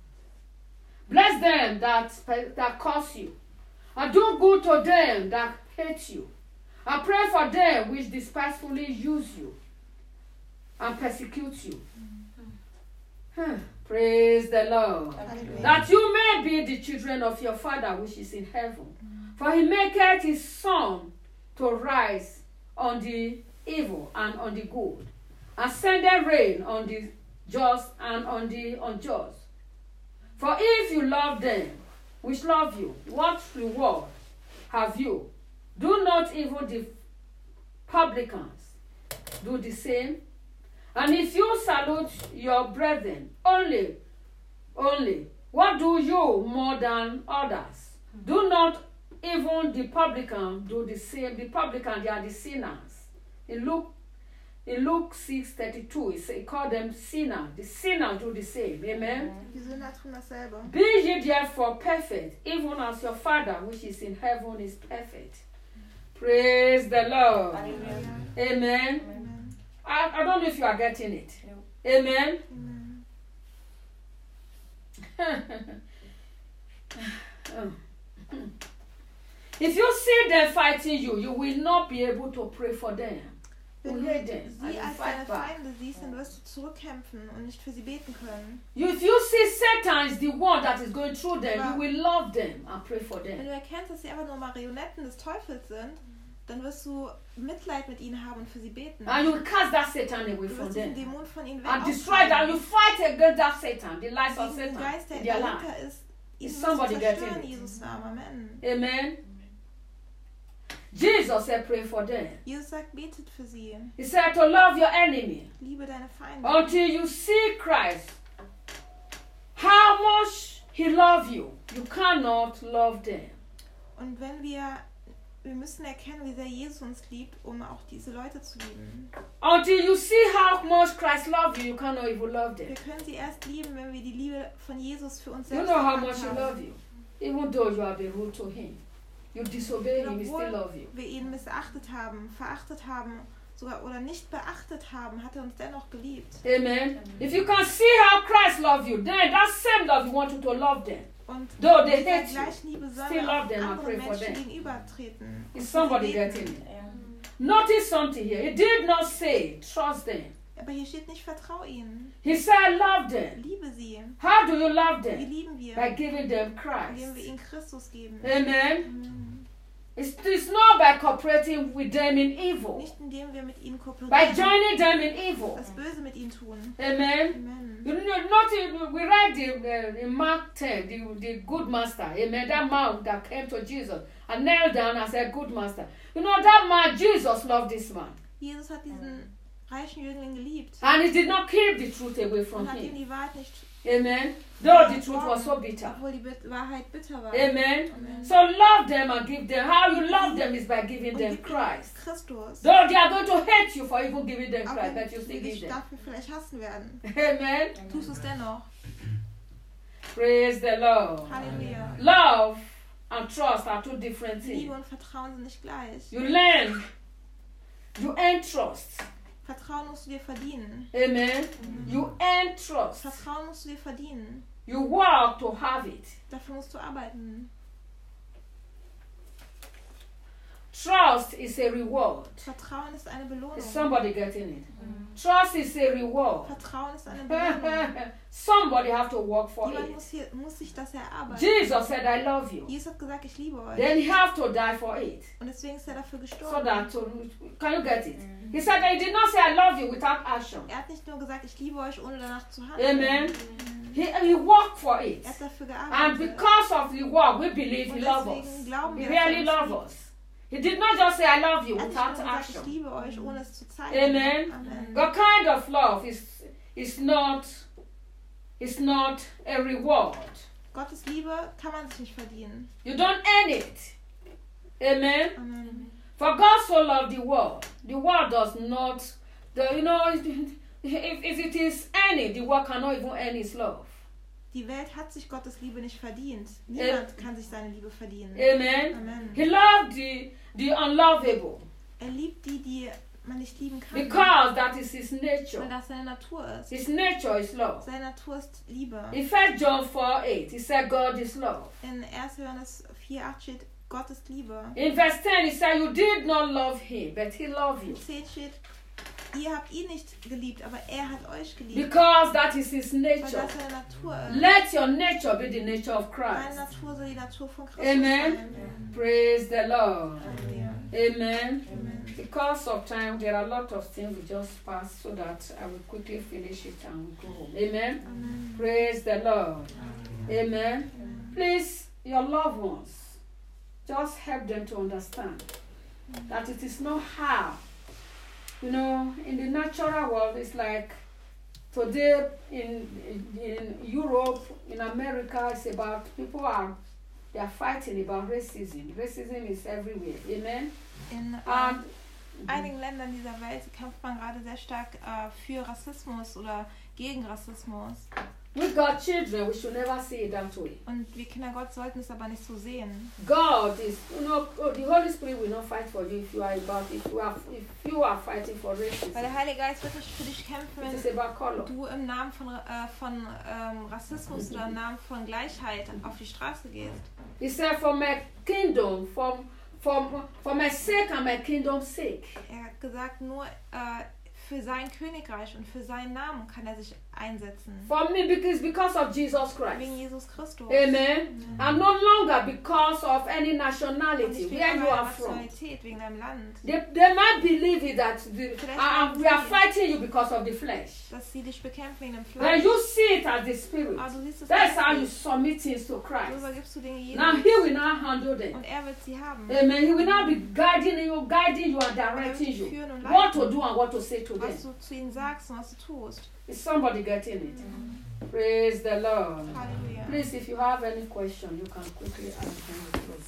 Bless them that, that curse you. And do good to them that hate you. And pray for them which despitefully use you and persecute you. Huh. Praise the Lord. Halleluja. That you may be the children of your Father which is in heaven. For he maketh his sun to rise on the evil and on the good, and sendeth rain on the just and on the unjust. For if you love them which love you, what reward have you? Do not even the publicans do the same? And if you salute your brethren only, only, what do you more than others? Do not even the publican do the same. The publican, they are the sinners. In Luke, in Luke six thirty-two, it, it called them sinners. The sinners do the same. Amen. Die Sünder tun dasselbe. Be ye therefore perfect, even as your Father which is in heaven is perfect. Praise the Lord. Halleluja. Amen. Amen. I, I don't know if you are getting it. Amen. Amen. If you see them fighting you, you will not be able to pray for them. You Wenn hate du them and sie you als fight deine back. Feinde siehst, dann wirst du zurückkämpfen und nicht für sie beten können. You, if you see Satan is the one that is going through them, you will love them and pray for Wenn them. du erkennst, dass sie einfach nur Marionetten des Teufels sind, dann wirst du Mitleid mit ihnen haben und für sie beten. And you will cast that Satan away Du from wirst diesen them. Dämon von ihnen And destroy that. You fight against that Satan, the lies of Diesen Satan Geist, der in their dahinter life. ist, ihn Is wirst du somebody getting zerstören, it? Jesus Namen. Amen. Amen. Jesus said, pray for them. Jesus sagt, betet für sie. He said to love your enemy Liebe deine Feinde. until you see Christ. How much he loves you, you cannot love them. Und wenn wir, wir müssen erkennen, wie sehr Jesus uns liebt, um auch diese Leute zu lieben. Until you see how much Christ loves you, you cannot even love them. Wir können sie erst lieben, wenn wir die Liebe von Jesus für uns You selbst know how erkannt much he haben. loves you. Even though you have been rude to him, you disobey him, he still Obwohl loves you. wir ihn missachtet haben, verachtet haben, sogar oder nicht beachtet haben, hat er uns dennoch geliebt. Amen. If you can see how Christ loves you, then that same love you want you to love them. Und Though they mit der hate you, gleichen Liebe sollen still wir love auch them and anderen pray for Menschen them. gegenübertreten. und Is für somebody sie beten. getting it? Notice something here. He did not say trust them. Aber hier steht nicht, vertrau ihnen. He said love them. Liebe sie. How do you love Wie them? lieben wir? By giving them Indem wir Christ. ihnen Christus geben. Amen. Amen. It's, it's not by cooperating with them in evil, Nicht indem wir mit ihnen by kooperieren, joining them in evil. das Böse mit ihnen tun. Amen. Amen. You know, not in, we read the, uh, in Mark ten, the, the good master, amen, that man that came to Jesus and knelt down and said, good master. You know, that man, Jesus loved this man. Jesus hat diesen reichen Jüngling geliebt And he did not keep the truth away from und hat ihm him. die Wahrheit nicht, Amen. Though the truth was so bitter. obwohl die Bit- Wahrheit bitter war. Amen. Amen. So love them and give them. How you love them is by giving Und them gib ihnen Christ. Christus. Though they are going to hate you for even giving them Auch Christ, wenn that you still sie give dich them. dafür vielleicht hassen werden. Amen. Tust es dennoch. Praise the Lord. Halleluja. Love and trust are two different Liebe things. und Vertrauen sind nicht gleich. You learn, you earn trust. Vertrauen musst du dir verdienen. Amen. You earn trust. Vertrauen musst du dir verdienen. You work to have it. Dafür musst du arbeiten. Trust is a reward. Vertrauen ist eine Belohnung. Is somebody getting it? Trust is a reward. Vertrauen ist eine Belohnung. Somebody have to work for Jemand it. muss, hier, muss sich das erarbeiten. Jesus said, I love you. Jesus hat gesagt, ich liebe euch. Then he have to die for it. Und deswegen ist er dafür So gestorben. that, to, can you get it? He said that he did not say, I love you without action. Er hat nicht nur gesagt, ich liebe euch, ohne danach zu handeln. Amen. He, he worked for it. Er hat dafür And gearbeitet. because of the work, we believe he Und loves deswegen us. glauben He wir, dass really er uns loves liebt. us. He did not just say, I love you Er hat nicht without nur gesagt, ich action. liebe euch, ohne es zu zeigen. Amen. Amen. God kind of love is is not is not a reward. Gottes Liebe kann man sich nicht verdienen. You don't earn it. Amen. Amen. For God so loved the world. The world does not. The, you know, if, if it is earning, the world cannot even earn His love. Die Welt hat sich Gottes Liebe nicht verdient. Niemand kann sich seine Liebe verdienen. Amen. Amen. He loved the the unlovable Er liebt die, die man nicht lieben kann. because that is His Weil nature. das seine Natur ist. His nature is love. Seine Natur ist Liebe. In First John four eight, He said God is love. In erster Johannes vier acht steht, Gott ist Liebe. In verse ten, He said, you did not love Him, but He loved you. In zehn steht, ihr habt ihn nicht geliebt, aber er hat euch geliebt. Because that is His Weil nature. das seine Natur ist. Let your nature be the nature of Seine Christ. Natur soll die Natur von Christus Amen. sein. Praise the Lord. Halleluja. Amen. Amen. Because of time, there are a lot of things we just pass so that I will quickly finish it and go home. Amen. Amen. Praise the Lord. Amen. Please, your loved ones, just help them to understand that it is not hard. You know, in the natural world, it's like today in, in in Europe, in America, it's about people are they are fighting about racism. Racism is everywhere. Amen. In äh, And einigen Ländern dieser Welt kämpft man gerade sehr stark äh, für Rassismus oder gegen Rassismus. we got children. We should never see it that way. Und wir Kinder Gottes sollten es aber nicht so sehen. God is, you know, the Holy Spirit will not fight for you if you are about if you are if you are fighting for Weil racism. der Heilige Geist wird nicht für dich kämpfen, It is wenn about color. du im Namen von, äh, von ähm, Rassismus oder im Namen von Gleichheit auf die Straße gehst. He said, "For my kingdom, for for for my sake and my kingdom's sake." Er hat gesagt, nur äh, für sein Königreich und für seinen Namen kann er sich einsetzen. For me, because because of Jesus Wegen Christ. Jesus Christus. Amen. And no longer because of any Und nationality, nicht wegen where you deiner are from. Nationalität, wegen deinem Land. They, they might believe it that the, uh, we are fighting you because of the flesh. Dass sie dich bekämpfen wegen dem When Fleisch. you see it as the spirit, Aber du siehst es that's how you nicht. submit things to So Christ. übergibst du Dinge Now Jesus. He will now handle them. Und er wird sie haben. Amen. He will now be guiding you, guiding you and Er wird directing dich you. führen und What to leiten, do and what to say to them. was du zu ihnen sagst und was du tust. Is somebody getting it? Praise the Lord. Halleluja. Please, if you have any question, you can quickly ask them.